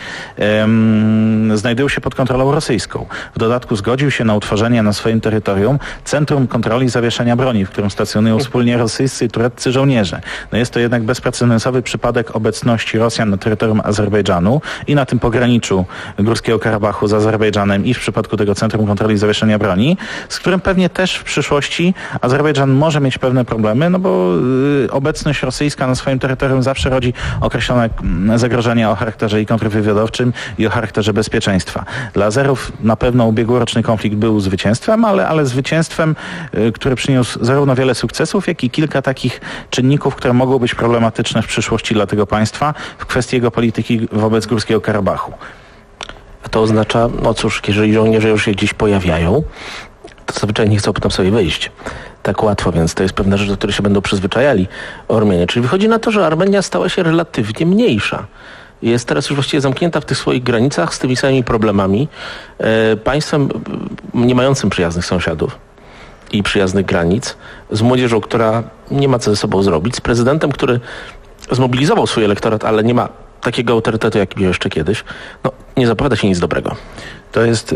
um, znajdują się pod kontrolą rosyjską. W dodatku zgodził się na utworzenie na swoim terytorium Centrum Kontroli Zawieszenia Broni, w którym stacjonują wspólnie rosyjscy i tureccy żołnierze. No jest to jednak bezprecedensowy przypadek obecności Rosjan na terytorium Azerbejdżanu i na tym pograniczu Górskiego Karabachu z Azerbejdżanem i w przypadku tego Centrum Kontroli Zawieszenia Broni, z którym pewnie też w przyszłości Azerbejdżan może mieć pewne problemy, no bo y, obecność rosyjska na swoim terytorium zawsze rodzi określone zagrożenia o charakterze i kontrwywiadowczym i o charakterze bezpieczeństwa. Dla Azerów na pewno ubiegłoroczny konflikt był zwycięstwem, ale, ale zwycięstwem, y, które przyniósł zarówno wiele sukcesów, jak i kilka takich czynników, które mogą być problematyczne w przyszłości dla tego państwa w kwestii jego polityki wobec Górskiego Karabachu. A to oznacza, no cóż, jeżeli żołnierze już się gdzieś pojawiają, to zazwyczaj nie chcą potem sobie wyjść tak łatwo, więc to jest pewna rzecz, do której się będą przyzwyczajali Ormianie. Czyli wychodzi na to, że Armenia stała się relatywnie mniejsza. Jest teraz już właściwie zamknięta w tych swoich granicach z tymi samymi problemami. E, państwem nie mającym przyjaznych sąsiadów i przyjaznych granic, z młodzieżą, która nie ma co ze sobą zrobić, z prezydentem, który zmobilizował swój elektorat, ale nie ma takiego autorytetu, jaki miał jeszcze kiedyś. No, nie zapowiada się nic dobrego. To jest yy,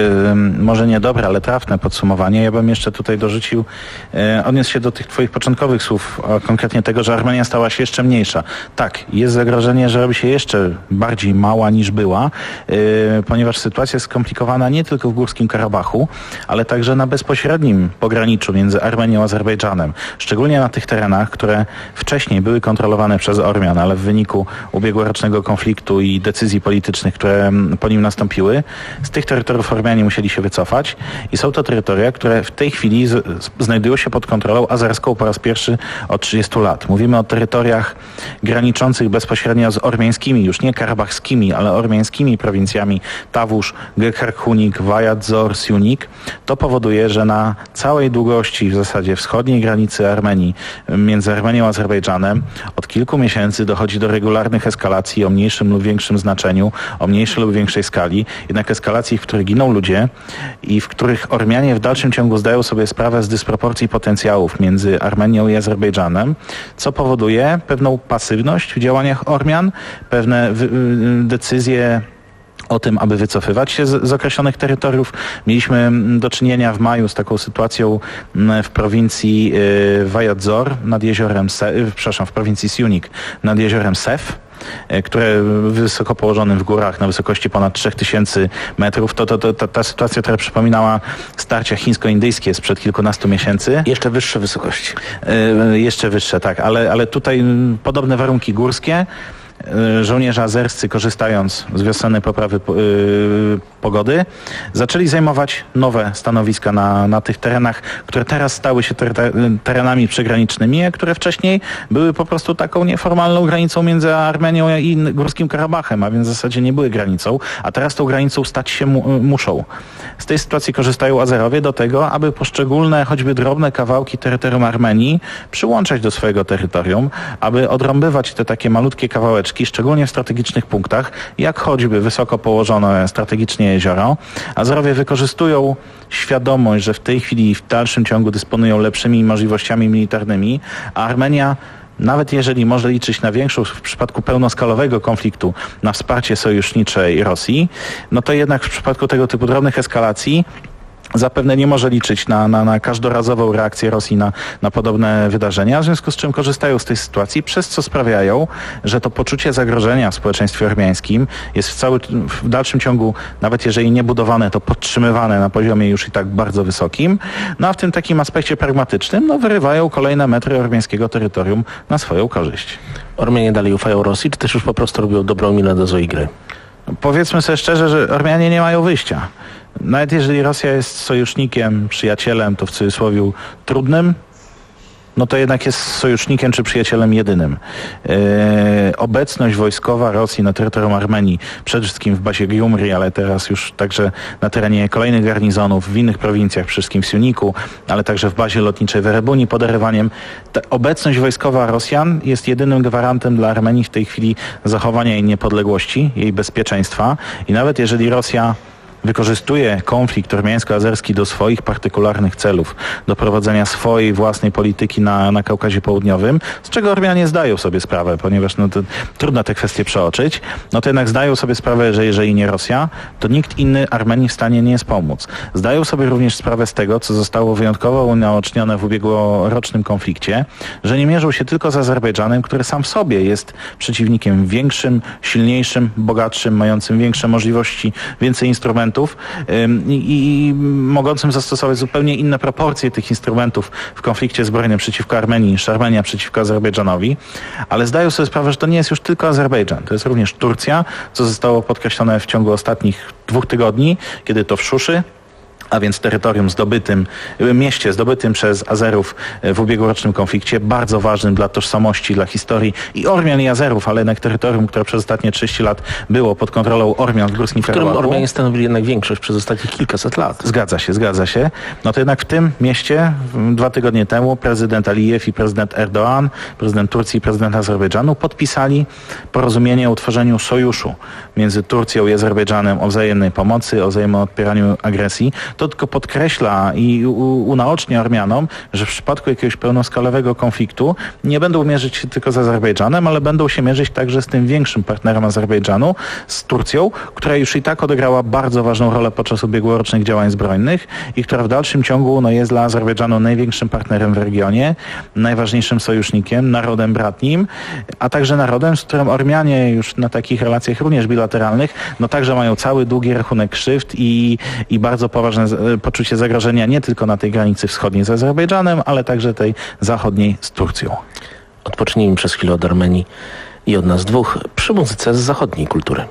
może niedobre, ale trafne podsumowanie. Ja bym jeszcze tutaj dorzucił, yy, odniósł się do tych twoich początkowych słów, a konkretnie tego, że Armenia stała się jeszcze mniejsza. Tak, jest zagrożenie, że robi się jeszcze bardziej mała niż była, yy, ponieważ sytuacja jest skomplikowana nie tylko w Górskim Karabachu, ale także na bezpośrednim pograniczu między Armenią a Azerbejdżanem. Szczególnie na tych terenach, które wcześniej były kontrolowane przez Ormian, ale w wyniku ubiegłorocznego konfliktu i decyzji politycznych, które po nim nastąpiły, z tych terytoriów Ormianie musieli się wycofać i są to terytoria, które w tej chwili z, znajdują się pod kontrolą azerską po raz pierwszy od trzydziestu lat. Mówimy o terytoriach graniczących bezpośrednio z ormiańskimi, już nie karabachskimi, ale ormiańskimi prowincjami Tawusz, Gekarkunik, Vajadzor, Siunik. To powoduje, że na całej długości w zasadzie wschodniej granicy Armenii między Armenią a Azerbejdżanem od kilku miesięcy dochodzi do regularnych eskalacji o mniejszym lub większym znaczeniu, o mniejszej lub większej skali. Jednak eskalacji, w których giną ludzie i w których Ormianie w dalszym ciągu zdają sobie sprawę z dysproporcji potencjałów między Armenią i Azerbejdżanem, co powoduje pewną pasywność w działaniach Ormian, pewne decyzje o tym, aby wycofywać się z, z określonych terytoriów. Mieliśmy do czynienia w maju z taką sytuacją w prowincji y, Vajadzor nad jeziorem, Se, y, przepraszam, w prowincji Siunik nad jeziorem Sef, które wysoko położonym w górach na wysokości ponad trzech tysięcy metrów. To, to, to, to ta sytuacja, która przypominała starcia chińsko-indyjskie sprzed kilkunastu miesięcy. Jeszcze wyższe wysokości. Y, jeszcze wyższe, tak, ale, ale tutaj podobne warunki górskie. y, żołnierze azerscy, korzystając z wiosennej poprawy y, pogody, zaczęli zajmować nowe stanowiska na, na tych terenach, które teraz stały się ter, terenami przygranicznymi, a które wcześniej były po prostu taką nieformalną granicą między Armenią i Górskim Karabachem, a więc w zasadzie nie były granicą, a teraz tą granicą stać się mu, muszą. Z tej sytuacji korzystają Azerowie do tego, aby poszczególne, choćby drobne kawałki terytorium Armenii przyłączać do swojego terytorium, aby odrąbywać te takie malutkie kawałeczki, szczególnie w strategicznych punktach, jak choćby wysoko położone strategicznie jezioro. Azerowie wykorzystują świadomość, że w tej chwili w dalszym ciągu dysponują lepszymi możliwościami militarnymi, a Armenia, nawet jeżeli może liczyć na większą w przypadku pełnoskalowego konfliktu na wsparcie sojuszniczej Rosji, no to jednak w przypadku tego typu drobnych eskalacji zapewne nie może liczyć na, na, na każdorazową reakcję Rosji na, na podobne wydarzenia, w związku z czym korzystają z tej sytuacji, przez co sprawiają, że to poczucie zagrożenia w społeczeństwie ormiańskim jest w, cały, w dalszym ciągu, nawet jeżeli nie budowane, to podtrzymywane na poziomie już i tak bardzo wysokim. No a w tym takim aspekcie pragmatycznym no, wyrywają kolejne metry ormiańskiego terytorium na swoją korzyść. Ormianie dalej ufają Rosji, czy też już po prostu robią dobrą minę do złej gry? Powiedzmy sobie szczerze, że Ormianie nie mają wyjścia. Nawet jeżeli Rosja jest sojusznikiem, przyjacielem, to w cudzysłowie trudnym, no to jednak jest sojusznikiem czy przyjacielem jedynym. Yy, obecność wojskowa Rosji na terytorium Armenii, przede wszystkim w bazie Gyumri, ale teraz już także na terenie kolejnych garnizonów w innych prowincjach, przede wszystkim w Siuniku, ale także w bazie lotniczej w Erebuni pod Erywaniem. Ta obecność wojskowa Rosjan jest jedynym gwarantem dla Armenii w tej chwili zachowania jej niepodległości, jej bezpieczeństwa i nawet jeżeli Rosja wykorzystuje konflikt ormiańsko-azerski do swoich partykularnych celów, do prowadzenia swojej własnej polityki na, na Kaukazie Południowym, z czego Ormianie zdają sobie sprawę, ponieważ no, to, trudno te kwestie przeoczyć, no to jednak zdają sobie sprawę, że jeżeli nie Rosja, to nikt inny Armenii w stanie nie jest pomóc. Zdają sobie również sprawę z tego, co zostało wyjątkowo unaocznione w ubiegłorocznym konflikcie, że nie mierzą się tylko z Azerbejdżanem, który sam w sobie jest przeciwnikiem większym, silniejszym, bogatszym, mającym większe możliwości, więcej instrumentów, I, i mogącym zastosować zupełnie inne proporcje tych instrumentów w konflikcie zbrojnym przeciwko Armenii niż Armenia przeciwko Azerbejdżanowi, ale zdają sobie sprawę, że to nie jest już tylko Azerbejdżan, to jest również Turcja, co zostało podkreślone w ciągu ostatnich dwóch tygodni, kiedy to w Szuszy, a więc terytorium zdobytym, mieście zdobytym przez Azerów w ubiegłorocznym konflikcie, bardzo ważnym dla tożsamości, dla historii i Ormian i Azerów, ale jednak terytorium, które przez ostatnie trzydzieści lat było pod kontrolą Ormian w Górskim Karabachu. W którym Ormianie stanowili jednak większość przez ostatnich kilkaset lat. Zgadza się, zgadza się. No to jednak w tym mieście dwa tygodnie temu prezydent Alijew i prezydent Erdoğan, prezydent Turcji i prezydent Azerbejdżanu podpisali porozumienie o utworzeniu sojuszu między Turcją i Azerbejdżanem o wzajemnej pomocy, o wzajemnym odpieraniu agresji. To tylko podkreśla i unaocznia Ormianom, że w przypadku jakiegoś pełnoskalowego konfliktu nie będą mierzyć się tylko z Azerbejdżanem, ale będą się mierzyć także z tym większym partnerem Azerbejdżanu, z Turcją, która już i tak odegrała bardzo ważną rolę podczas ubiegłorocznych działań zbrojnych i która w dalszym ciągu no, jest dla Azerbejdżanu największym partnerem w regionie, najważniejszym sojusznikiem, narodem bratnim, a także narodem, z którym Ormianie już na takich relacjach również bilateralnych, no także mają cały długi rachunek krzywd i, i bardzo poważne poczucie zagrożenia nie tylko na tej granicy wschodniej z Azerbejdżanem, ale także tej zachodniej z Turcją. Odpocznijmy przez chwilę od Armenii i od nas dwóch przy muzyce z zachodniej kultury.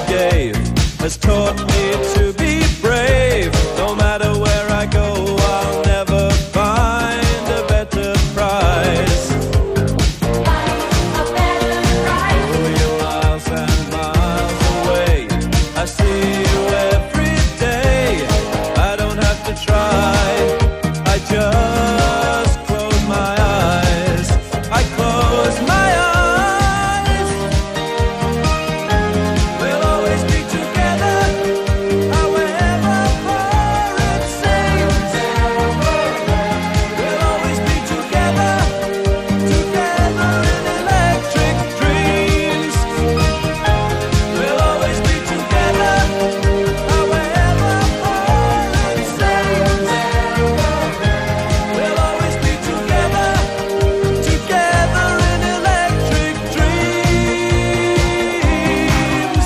gave has taught me to be brave. No matter where I go, I'll never find a better prize. Oh, you're miles and miles away. I see you every day. I don't have to try. I just close my eyes. I close my eyes. We'll always be together, however far it seems. We'll always be together, together in electric dreams. We'll always be together, however far it seems. We'll always be together, together in electric dreams.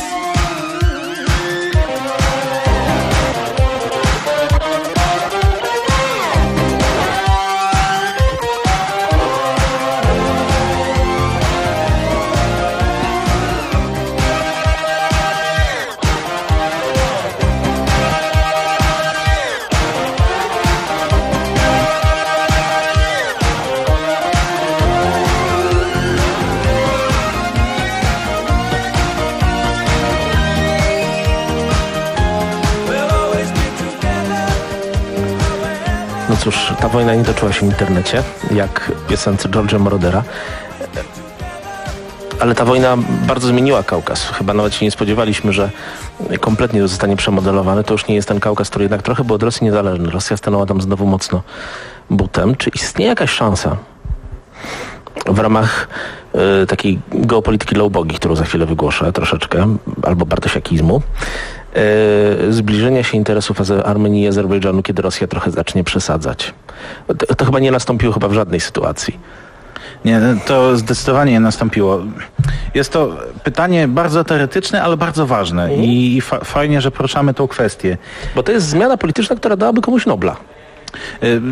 We'll always be together, however. No cóż, ta wojna nie toczyła się w internecie, jak w piosence George'a Morodera. Ale ta wojna bardzo zmieniła Kaukaz. Chyba nawet się nie spodziewaliśmy, że kompletnie zostanie przemodelowany. To już nie jest ten Kaukaz, który jednak trochę był od Rosji niezależny. Rosja stanęła tam znowu mocno butem. Czy istnieje jakaś szansa w ramach y, takiej geopolityki low-bogi, którą za chwilę wygłoszę troszeczkę, albo bartosiakizmu, y, zbliżenia się interesów Aze- Armenii i Azerbejdżanu, kiedy Rosja trochę zacznie przesadzać? To, to chyba nie nastąpiło chyba w żadnej sytuacji. Nie, to zdecydowanie nie nastąpiło. Jest to pytanie bardzo teoretyczne, ale bardzo ważne i, i fa- fajnie, że poruszamy tą kwestię. Bo to jest zmiana polityczna, która dałaby komuś Nobla. Y,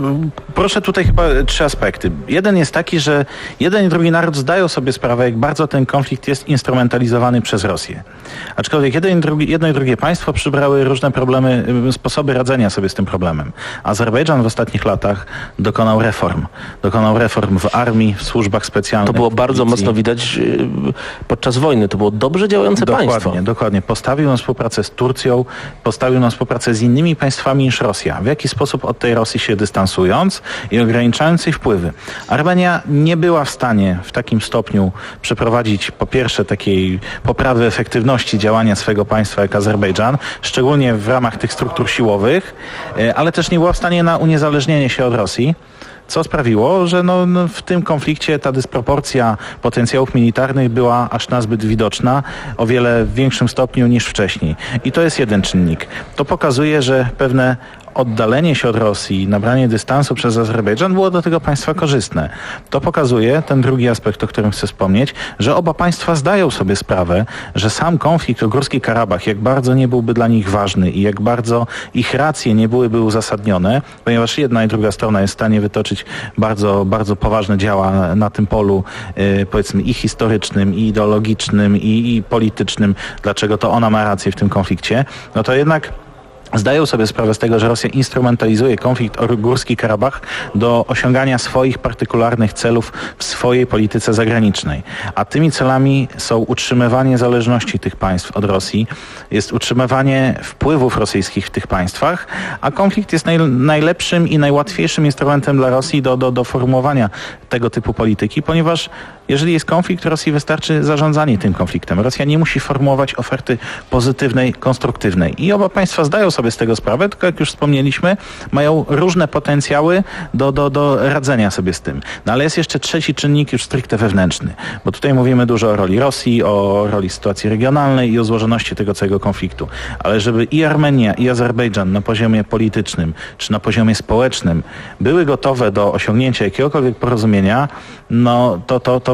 Proszę tutaj chyba trzy aspekty. Jeden jest taki, że jeden i drugi naród zdają sobie sprawę, jak bardzo ten konflikt jest instrumentalizowany przez Rosję. Aczkolwiek jeden i drugi, jedno i drugie państwo przybrały różne problemy, y, sposoby radzenia sobie z tym problemem. Azerbejdżan w ostatnich latach dokonał reform. Dokonał reform w armii, w służbach specjalnych. To było w bardzo policji. mocno widać yy, podczas wojny. To było dobrze działające Dokładnie, państwo. dokładnie. Postawił na współpracę z Turcją, postawił na współpracę z innymi państwami niż Rosja. W jaki sposób od tej Rosji się dystansując i ograniczając jej wpływy. Armenia nie była w stanie w takim stopniu przeprowadzić po pierwsze takiej poprawy efektywności działania swego państwa jak Azerbejdżan, szczególnie w ramach tych struktur siłowych, e, ale też nie była w stanie na uniezależnienie się od Rosji. Co sprawiło, że no, no w tym konflikcie ta dysproporcja potencjałów militarnych była aż nazbyt widoczna, o wiele w większym stopniu niż wcześniej. I to jest jeden czynnik. To pokazuje, że pewne oddalenie się od Rosji, nabranie dystansu przez Azerbejdżan było do tego państwa korzystne. To pokazuje, ten drugi aspekt, o którym chcę wspomnieć, że oba państwa zdają sobie sprawę, że sam konflikt o Górski Karabach, jak bardzo nie byłby dla nich ważny i jak bardzo ich racje nie byłyby uzasadnione, ponieważ jedna i druga strona jest w stanie wytoczyć bardzo, bardzo poważne działa na tym polu, yy, powiedzmy i historycznym, i ideologicznym, i, i politycznym, dlaczego to ona ma rację w tym konflikcie, no to jednak zdają sobie sprawę z tego, że Rosja instrumentalizuje konflikt o Górski Karabach do osiągania swoich partykularnych celów w swojej polityce zagranicznej. A tymi celami są utrzymywanie zależności tych państw od Rosji, jest utrzymywanie wpływów rosyjskich w tych państwach, a konflikt jest naj, najlepszym i najłatwiejszym instrumentem dla Rosji do, do, do formułowania tego typu polityki, ponieważ jeżeli jest konflikt, Rosji wystarczy zarządzanie tym konfliktem. Rosja nie musi formułować oferty pozytywnej, konstruktywnej. I oba państwa zdają sobie z tego sprawę, tylko jak już wspomnieliśmy, mają różne potencjały do, do, do radzenia sobie z tym. No ale jest jeszcze trzeci czynnik już stricte wewnętrzny, bo tutaj mówimy dużo o roli Rosji, o roli sytuacji regionalnej i o złożoności tego całego konfliktu. Ale żeby i Armenia, i Azerbejdżan na poziomie politycznym, czy na poziomie społecznym były gotowe do osiągnięcia jakiegokolwiek porozumienia, no to, to, to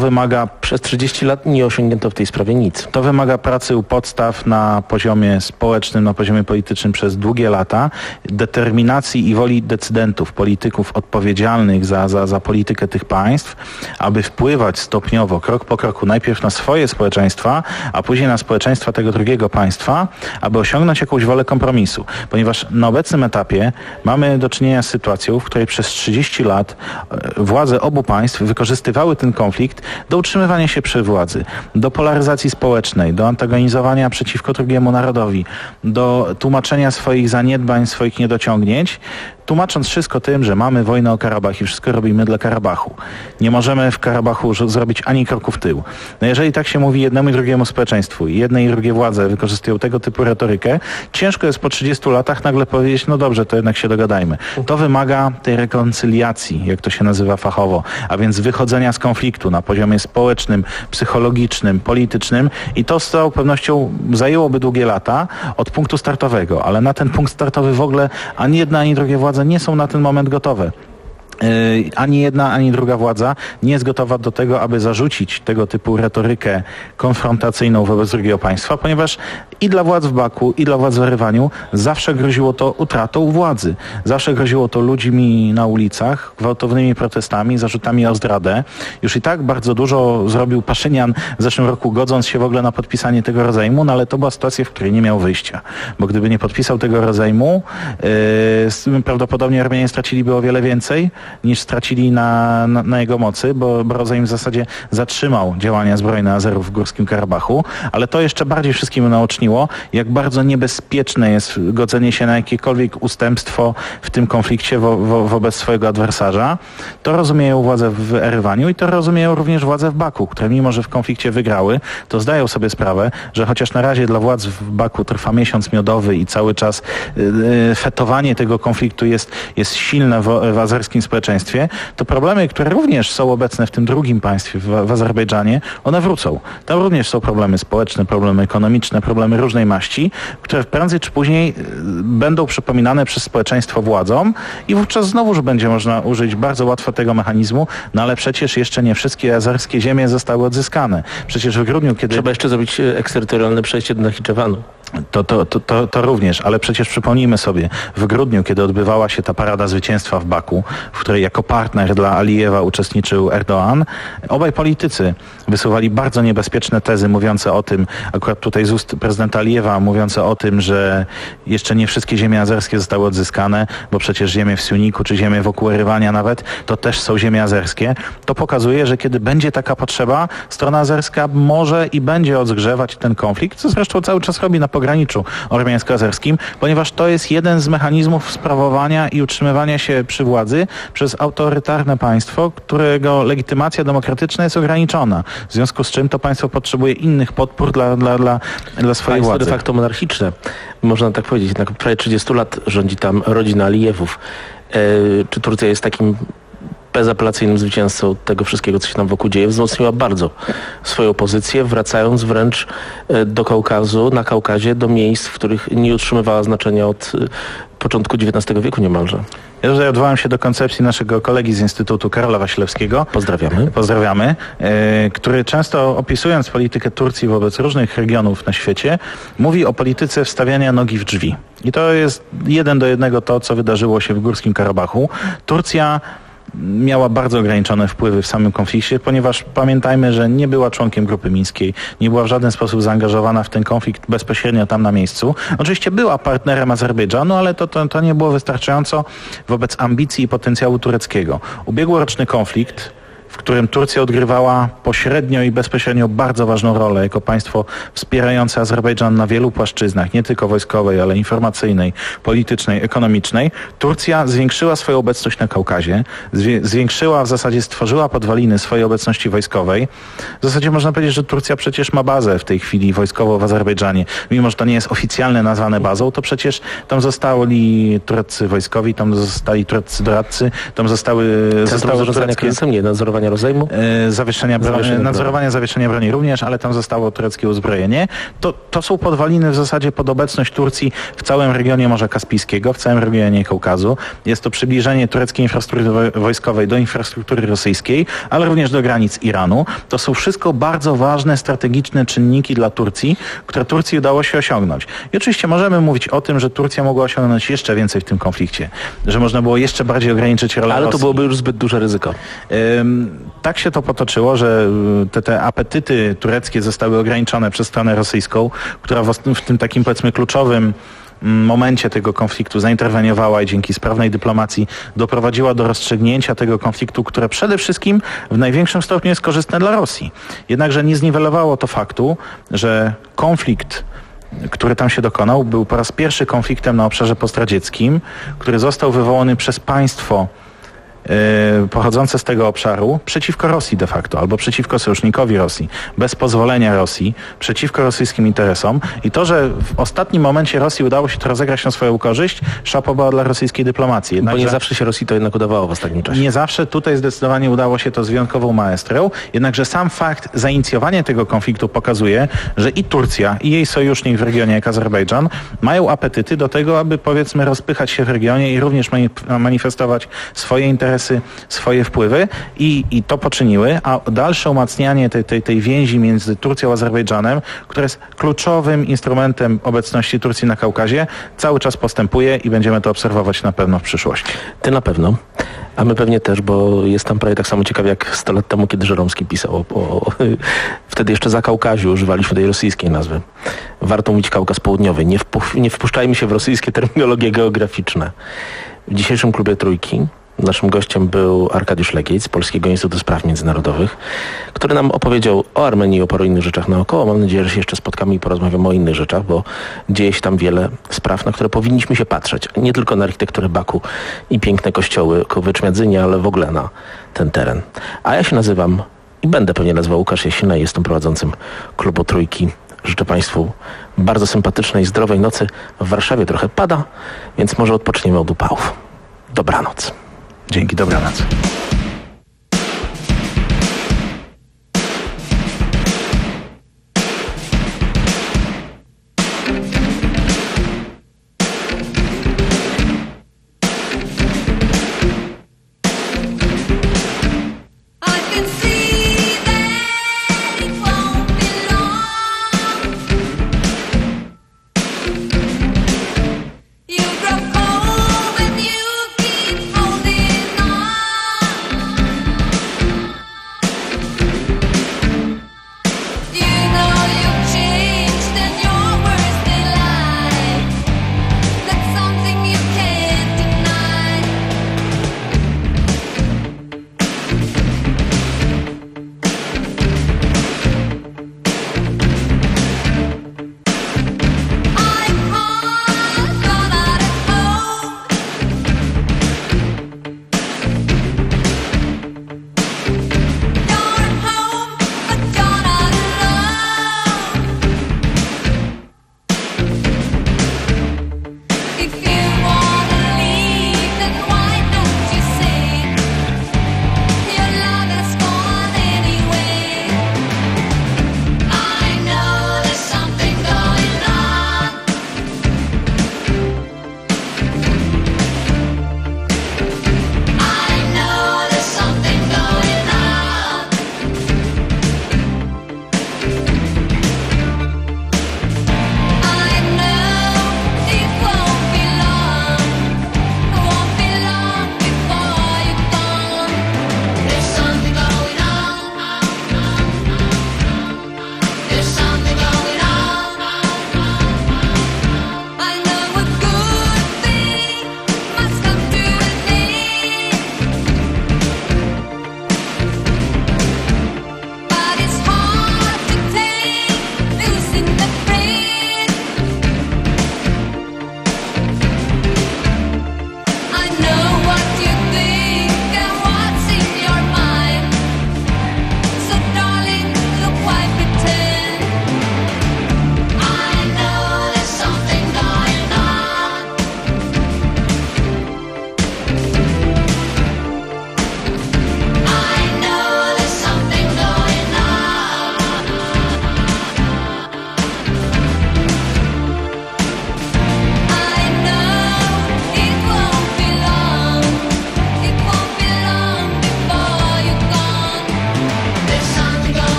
wymaga Przez trzydzieści lat nie osiągnięto w tej sprawie nic. To wymaga pracy u podstaw na poziomie społecznym, na poziomie politycznym przez długie lata, determinacji i woli decydentów, polityków odpowiedzialnych za, za, za politykę tych państw, aby wpływać stopniowo, krok po kroku, najpierw na swoje społeczeństwa, a później na społeczeństwa tego drugiego państwa, aby osiągnąć jakąś wolę kompromisu. Ponieważ na obecnym etapie mamy do czynienia z sytuacją, w której przez trzydzieści lat władze obu państw wykorzystywały ten konflikt do utrzymywania się przy władzy, do polaryzacji społecznej, do antagonizowania przeciwko drugiemu narodowi, do tłumaczenia swoich zaniedbań, swoich niedociągnięć, tłumacząc wszystko tym, że mamy wojnę o Karabach i wszystko robimy dla Karabachu. Nie możemy w Karabachu zrobić ani kroku w tył. No jeżeli tak się mówi jednemu i drugiemu społeczeństwu i jedne i drugie władze wykorzystują tego typu retorykę, ciężko jest po trzydziestu latach nagle powiedzieć, no dobrze, to jednak się dogadajmy. To wymaga tej rekoncyliacji, jak to się nazywa fachowo, a więc wychodzenia z konfliktu na poziomie społecznym, psychologicznym, politycznym i to z całą pewnością zajęłoby długie lata od punktu startowego, ale na ten punkt startowy w ogóle ani jedna, ani drugie władze nie są na ten moment gotowe. Yy, ani jedna, ani druga władza nie jest gotowa do tego, aby zarzucić tego typu retorykę konfrontacyjną wobec drugiego państwa, ponieważ i dla władz w Baku, i dla władz w Erywaniu zawsze groziło to utratą władzy. Zawsze groziło to ludźmi na ulicach, gwałtownymi protestami, zarzutami o zdradę. Już i tak bardzo dużo zrobił Paszynian w zeszłym roku, godząc się w ogóle na podpisanie tego rozejmu, no ale to była sytuacja, w której nie miał wyjścia. Bo gdyby nie podpisał tego rozejmu, yy, prawdopodobnie Armenianie straciliby o wiele więcej, niż stracili na, na, na jego mocy, bo, bo rozejm w zasadzie zatrzymał działania zbrojne Azerów w Górskim Karabachu, ale to jeszcze bardziej wszystkim naoczniło, jak bardzo niebezpieczne jest godzenie się na jakiekolwiek ustępstwo w tym konflikcie wo, wo, wobec swojego adwersarza. To rozumieją władze w Erywaniu i to rozumieją również władze w Baku, które mimo, że w konflikcie wygrały, to zdają sobie sprawę, że chociaż na razie dla władz w Baku trwa miesiąc miodowy i cały czas yy, fetowanie tego konfliktu jest, jest silne w, w azerskim społeczeństwie, to problemy, które również są obecne w tym drugim państwie, w, w Azerbejdżanie, one wrócą. Tam również są problemy społeczne, problemy ekonomiczne, problemy różnej maści, które prędzej czy później będą przypominane przez społeczeństwo władzom i wówczas znowuż będzie można użyć bardzo łatwo tego mechanizmu, no ale przecież jeszcze nie wszystkie azerskie ziemie zostały odzyskane. Przecież w grudniu, kiedy... Trzeba jeszcze zrobić eksterytorialne przejście do Nachiczewanu. To, to, to, to, to również, ale przecież przypomnijmy sobie, w grudniu, kiedy odbywała się ta parada zwycięstwa w Baku, w której jako partner dla Alijewa uczestniczył Erdoğan, obaj politycy wysuwali bardzo niebezpieczne tezy mówiące o tym, akurat tutaj z ust prezydenta Alijewa, mówiące o tym, że jeszcze nie wszystkie ziemie azerskie zostały odzyskane, bo przecież ziemie w Siuniku, czy ziemie wokół Erywania nawet, to też są ziemie azerskie. To pokazuje, że kiedy będzie taka potrzeba, strona azerska może i będzie odgrzewać ten konflikt, co zresztą cały czas robi na pograniczu ormiańsko-azerskim, ponieważ to jest jeden z mechanizmów sprawowania i utrzymywania się przy władzy przez autorytarne państwo, którego legitymacja demokratyczna jest ograniczona. W związku z czym to państwo potrzebuje innych podpór dla, dla, dla, dla swojej Państwo władzy. de facto monarchiczne, można tak powiedzieć. Jednak prawie trzydziestu lat rządzi tam rodzina Alijewów. E, czy Turcja jest takim bezapelacyjnym zwycięzcą tego wszystkiego, co się tam wokół dzieje? Wzmocniła bardzo swoją pozycję, wracając wręcz do Kaukazu, na Kaukazie, do miejsc, w których nie utrzymywała znaczenia od początku dziewiętnastego wieku niemalże. Ja tutaj odwołam się do koncepcji naszego kolegi z Instytutu Karola Wasilewskiego. Pozdrawiamy. Pozdrawiamy, yy, który często opisując politykę Turcji wobec różnych regionów na świecie, mówi o polityce wstawiania nogi w drzwi. I to jest jeden do jednego to, co wydarzyło się w Górskim Karabachu. Turcja miała bardzo ograniczone wpływy w samym konflikcie, ponieważ pamiętajmy, że nie była członkiem Grupy Mińskiej, nie była w żaden sposób zaangażowana w ten konflikt bezpośrednio tam na miejscu. Oczywiście była partnerem Azerbejdżanu, ale to, to, to nie było wystarczająco wobec ambicji i potencjału tureckiego. Ubiegłoroczny konflikt, w którym Turcja odgrywała pośrednio i bezpośrednio bardzo ważną rolę jako państwo wspierające Azerbejdżan na wielu płaszczyznach, nie tylko wojskowej, ale informacyjnej, politycznej, ekonomicznej. Turcja zwiększyła swoją obecność na Kaukazie, zwiększyła, w zasadzie stworzyła podwaliny swojej obecności wojskowej. W zasadzie można powiedzieć, że Turcja przecież ma bazę w tej chwili wojskową w Azerbejdżanie. Mimo że to nie jest oficjalnie nazwane bazą, to przecież tam zostali tureccy wojskowi, tam zostali tureccy doradcy, tam zostały... Centrum zarządzania kryzysem, nie, nadzorowanie nadzorowania rozejmu? E, zawieszenia broni, Zawieszenia nadzorowania zawieszenia broni również, ale tam zostało tureckie uzbrojenie. To, to są podwaliny w zasadzie pod obecność Turcji w całym regionie Morza Kaspijskiego, w całym regionie Kaukazu. Jest to przybliżenie tureckiej infrastruktury wojskowej do infrastruktury rosyjskiej, ale również do granic Iranu. To są wszystko bardzo ważne, strategiczne czynniki dla Turcji, które Turcji udało się osiągnąć. I oczywiście możemy mówić o tym, że Turcja mogła osiągnąć jeszcze więcej w tym konflikcie, że można było jeszcze bardziej ograniczyć rolę Ale to Rosji. byłoby już zbyt duże ryzyko. Ym, tak się to potoczyło, że te, te apetyty tureckie zostały ograniczone przez stronę rosyjską, która w, w tym takim powiedzmy kluczowym momencie tego konfliktu zainterweniowała i dzięki sprawnej dyplomacji doprowadziła do rozstrzygnięcia tego konfliktu, które przede wszystkim w największym stopniu jest korzystne dla Rosji. Jednakże nie zniwelowało to faktu, że konflikt, który tam się dokonał, był po raz pierwszy konfliktem na obszarze postradzieckim, który został wywołany przez państwo Yy, pochodzące z tego obszaru przeciwko Rosji de facto, albo przeciwko sojusznikowi Rosji, bez pozwolenia Rosji, przeciwko rosyjskim interesom. I to, że w ostatnim momencie Rosji udało się to rozegrać na swoją korzyść, szapoba dla rosyjskiej dyplomacji. Jednakże Bo nie zawsze się Rosji to jednak udawało w ostatnim czasie. Nie zawsze. Tutaj zdecydowanie udało się to z wyjątkową maestrą. Jednakże sam fakt zainicjowania tego konfliktu pokazuje, że i Turcja, i jej sojusznik w regionie, jak Azerbejdżan, mają apetyty do tego, aby powiedzmy rozpychać się w regionie i również manifestować swoje interesy, swoje wpływy i, i to poczyniły, a dalsze umacnianie tej, tej, tej więzi między Turcją a Azerbejdżanem, które jest kluczowym instrumentem obecności Turcji na Kaukazie, cały czas postępuje i będziemy to obserwować na pewno w przyszłości. Ty na pewno, a my pewnie też, bo jest tam prawie tak samo ciekawie jak sto lat temu, kiedy Żeromski pisał o, o, wtedy jeszcze za Kaukaziu używaliśmy tej rosyjskiej nazwy. Warto mówić Kaukaz Południowy. Nie, wpu- nie wpuszczajmy się w rosyjskie terminologie geograficzne. W dzisiejszym klubie Trójki naszym gościem był Arkadiusz Legiec z Polskiego Instytutu Spraw Międzynarodowych, który nam opowiedział o Armenii i o paru innych rzeczach naokoło. Mam nadzieję, że się jeszcze spotkamy i porozmawiamy o innych rzeczach, bo dzieje się tam wiele spraw, na które powinniśmy się patrzeć. Nie tylko na architekturę Baku i piękne kościoły koło Wyczmiadzynia, ale w ogóle na ten teren. A ja się nazywam i będę pewnie nazwał Łukasz Jasina i jestem prowadzącym klubu Trójki. Życzę Państwu bardzo sympatycznej, zdrowej nocy. W Warszawie trochę pada, więc może odpoczniemy od upałów. Dobranoc. Dzięki, dobranoc. I can see that it won't be long. You grow cold when you keep holding on.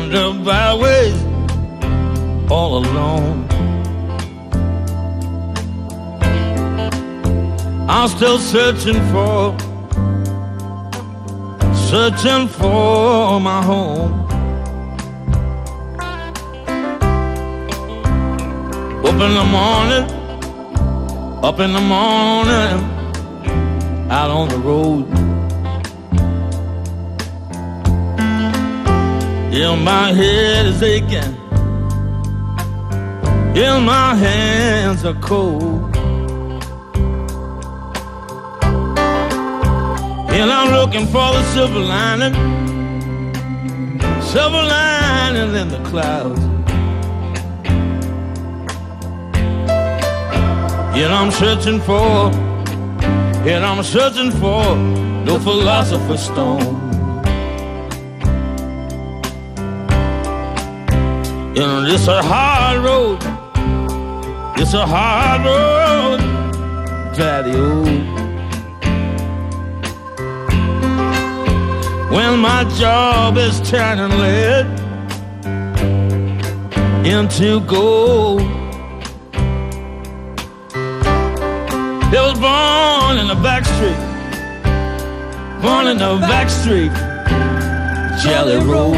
the byways all alone. I'm still searching for, searching for my home. Up in the morning, up in the morning, out on the road. Yeah, my head is aching, yeah, my hands are cold. And I'm looking for the silver lining, silver lining in the clouds. Yet I'm searching for, yet I'm searching for no philosopher's stone. You know, it's a hard road, it's a hard road, daddy-o. When my job is turning lead into gold. It was born in the back street, born in the back street, Jelly Roll.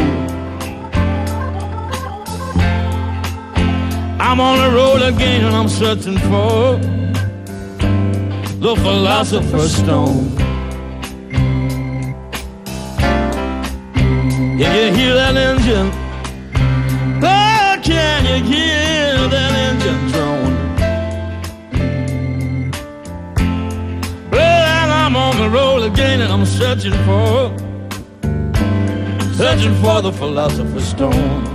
I'm on the road again and I'm searching for the philosopher's stone. Can you hear that engine? Oh, can you hear that engine drone? Well, I'm on the road again and I'm searching for, searching for the philosopher's stone.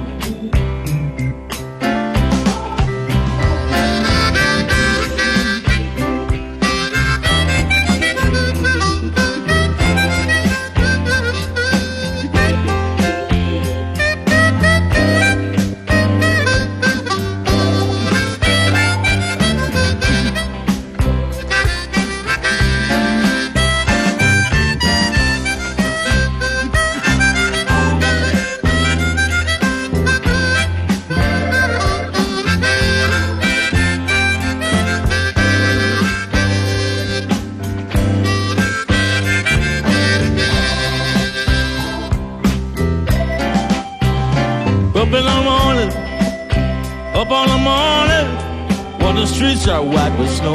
Up in the morning, up on the morning, when the streets are white with snow.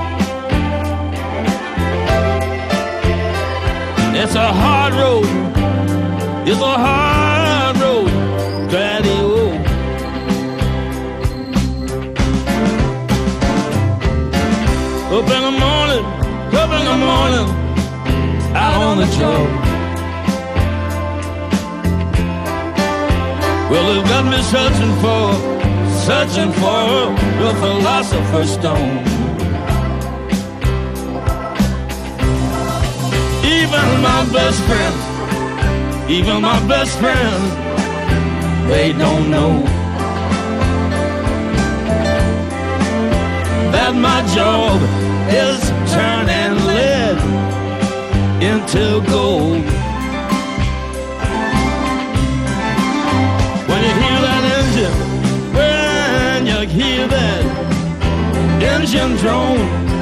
It's a hard road, it's a hard road, daddy-o. Up in the morning, up in the morning, out on the job. Well, they've got me searching for, searching for the philosopher's stone. Even my best friends, even my best friends, they don't know that my job is turning lead into gold. When you hear that engine, when you hear that engine drone,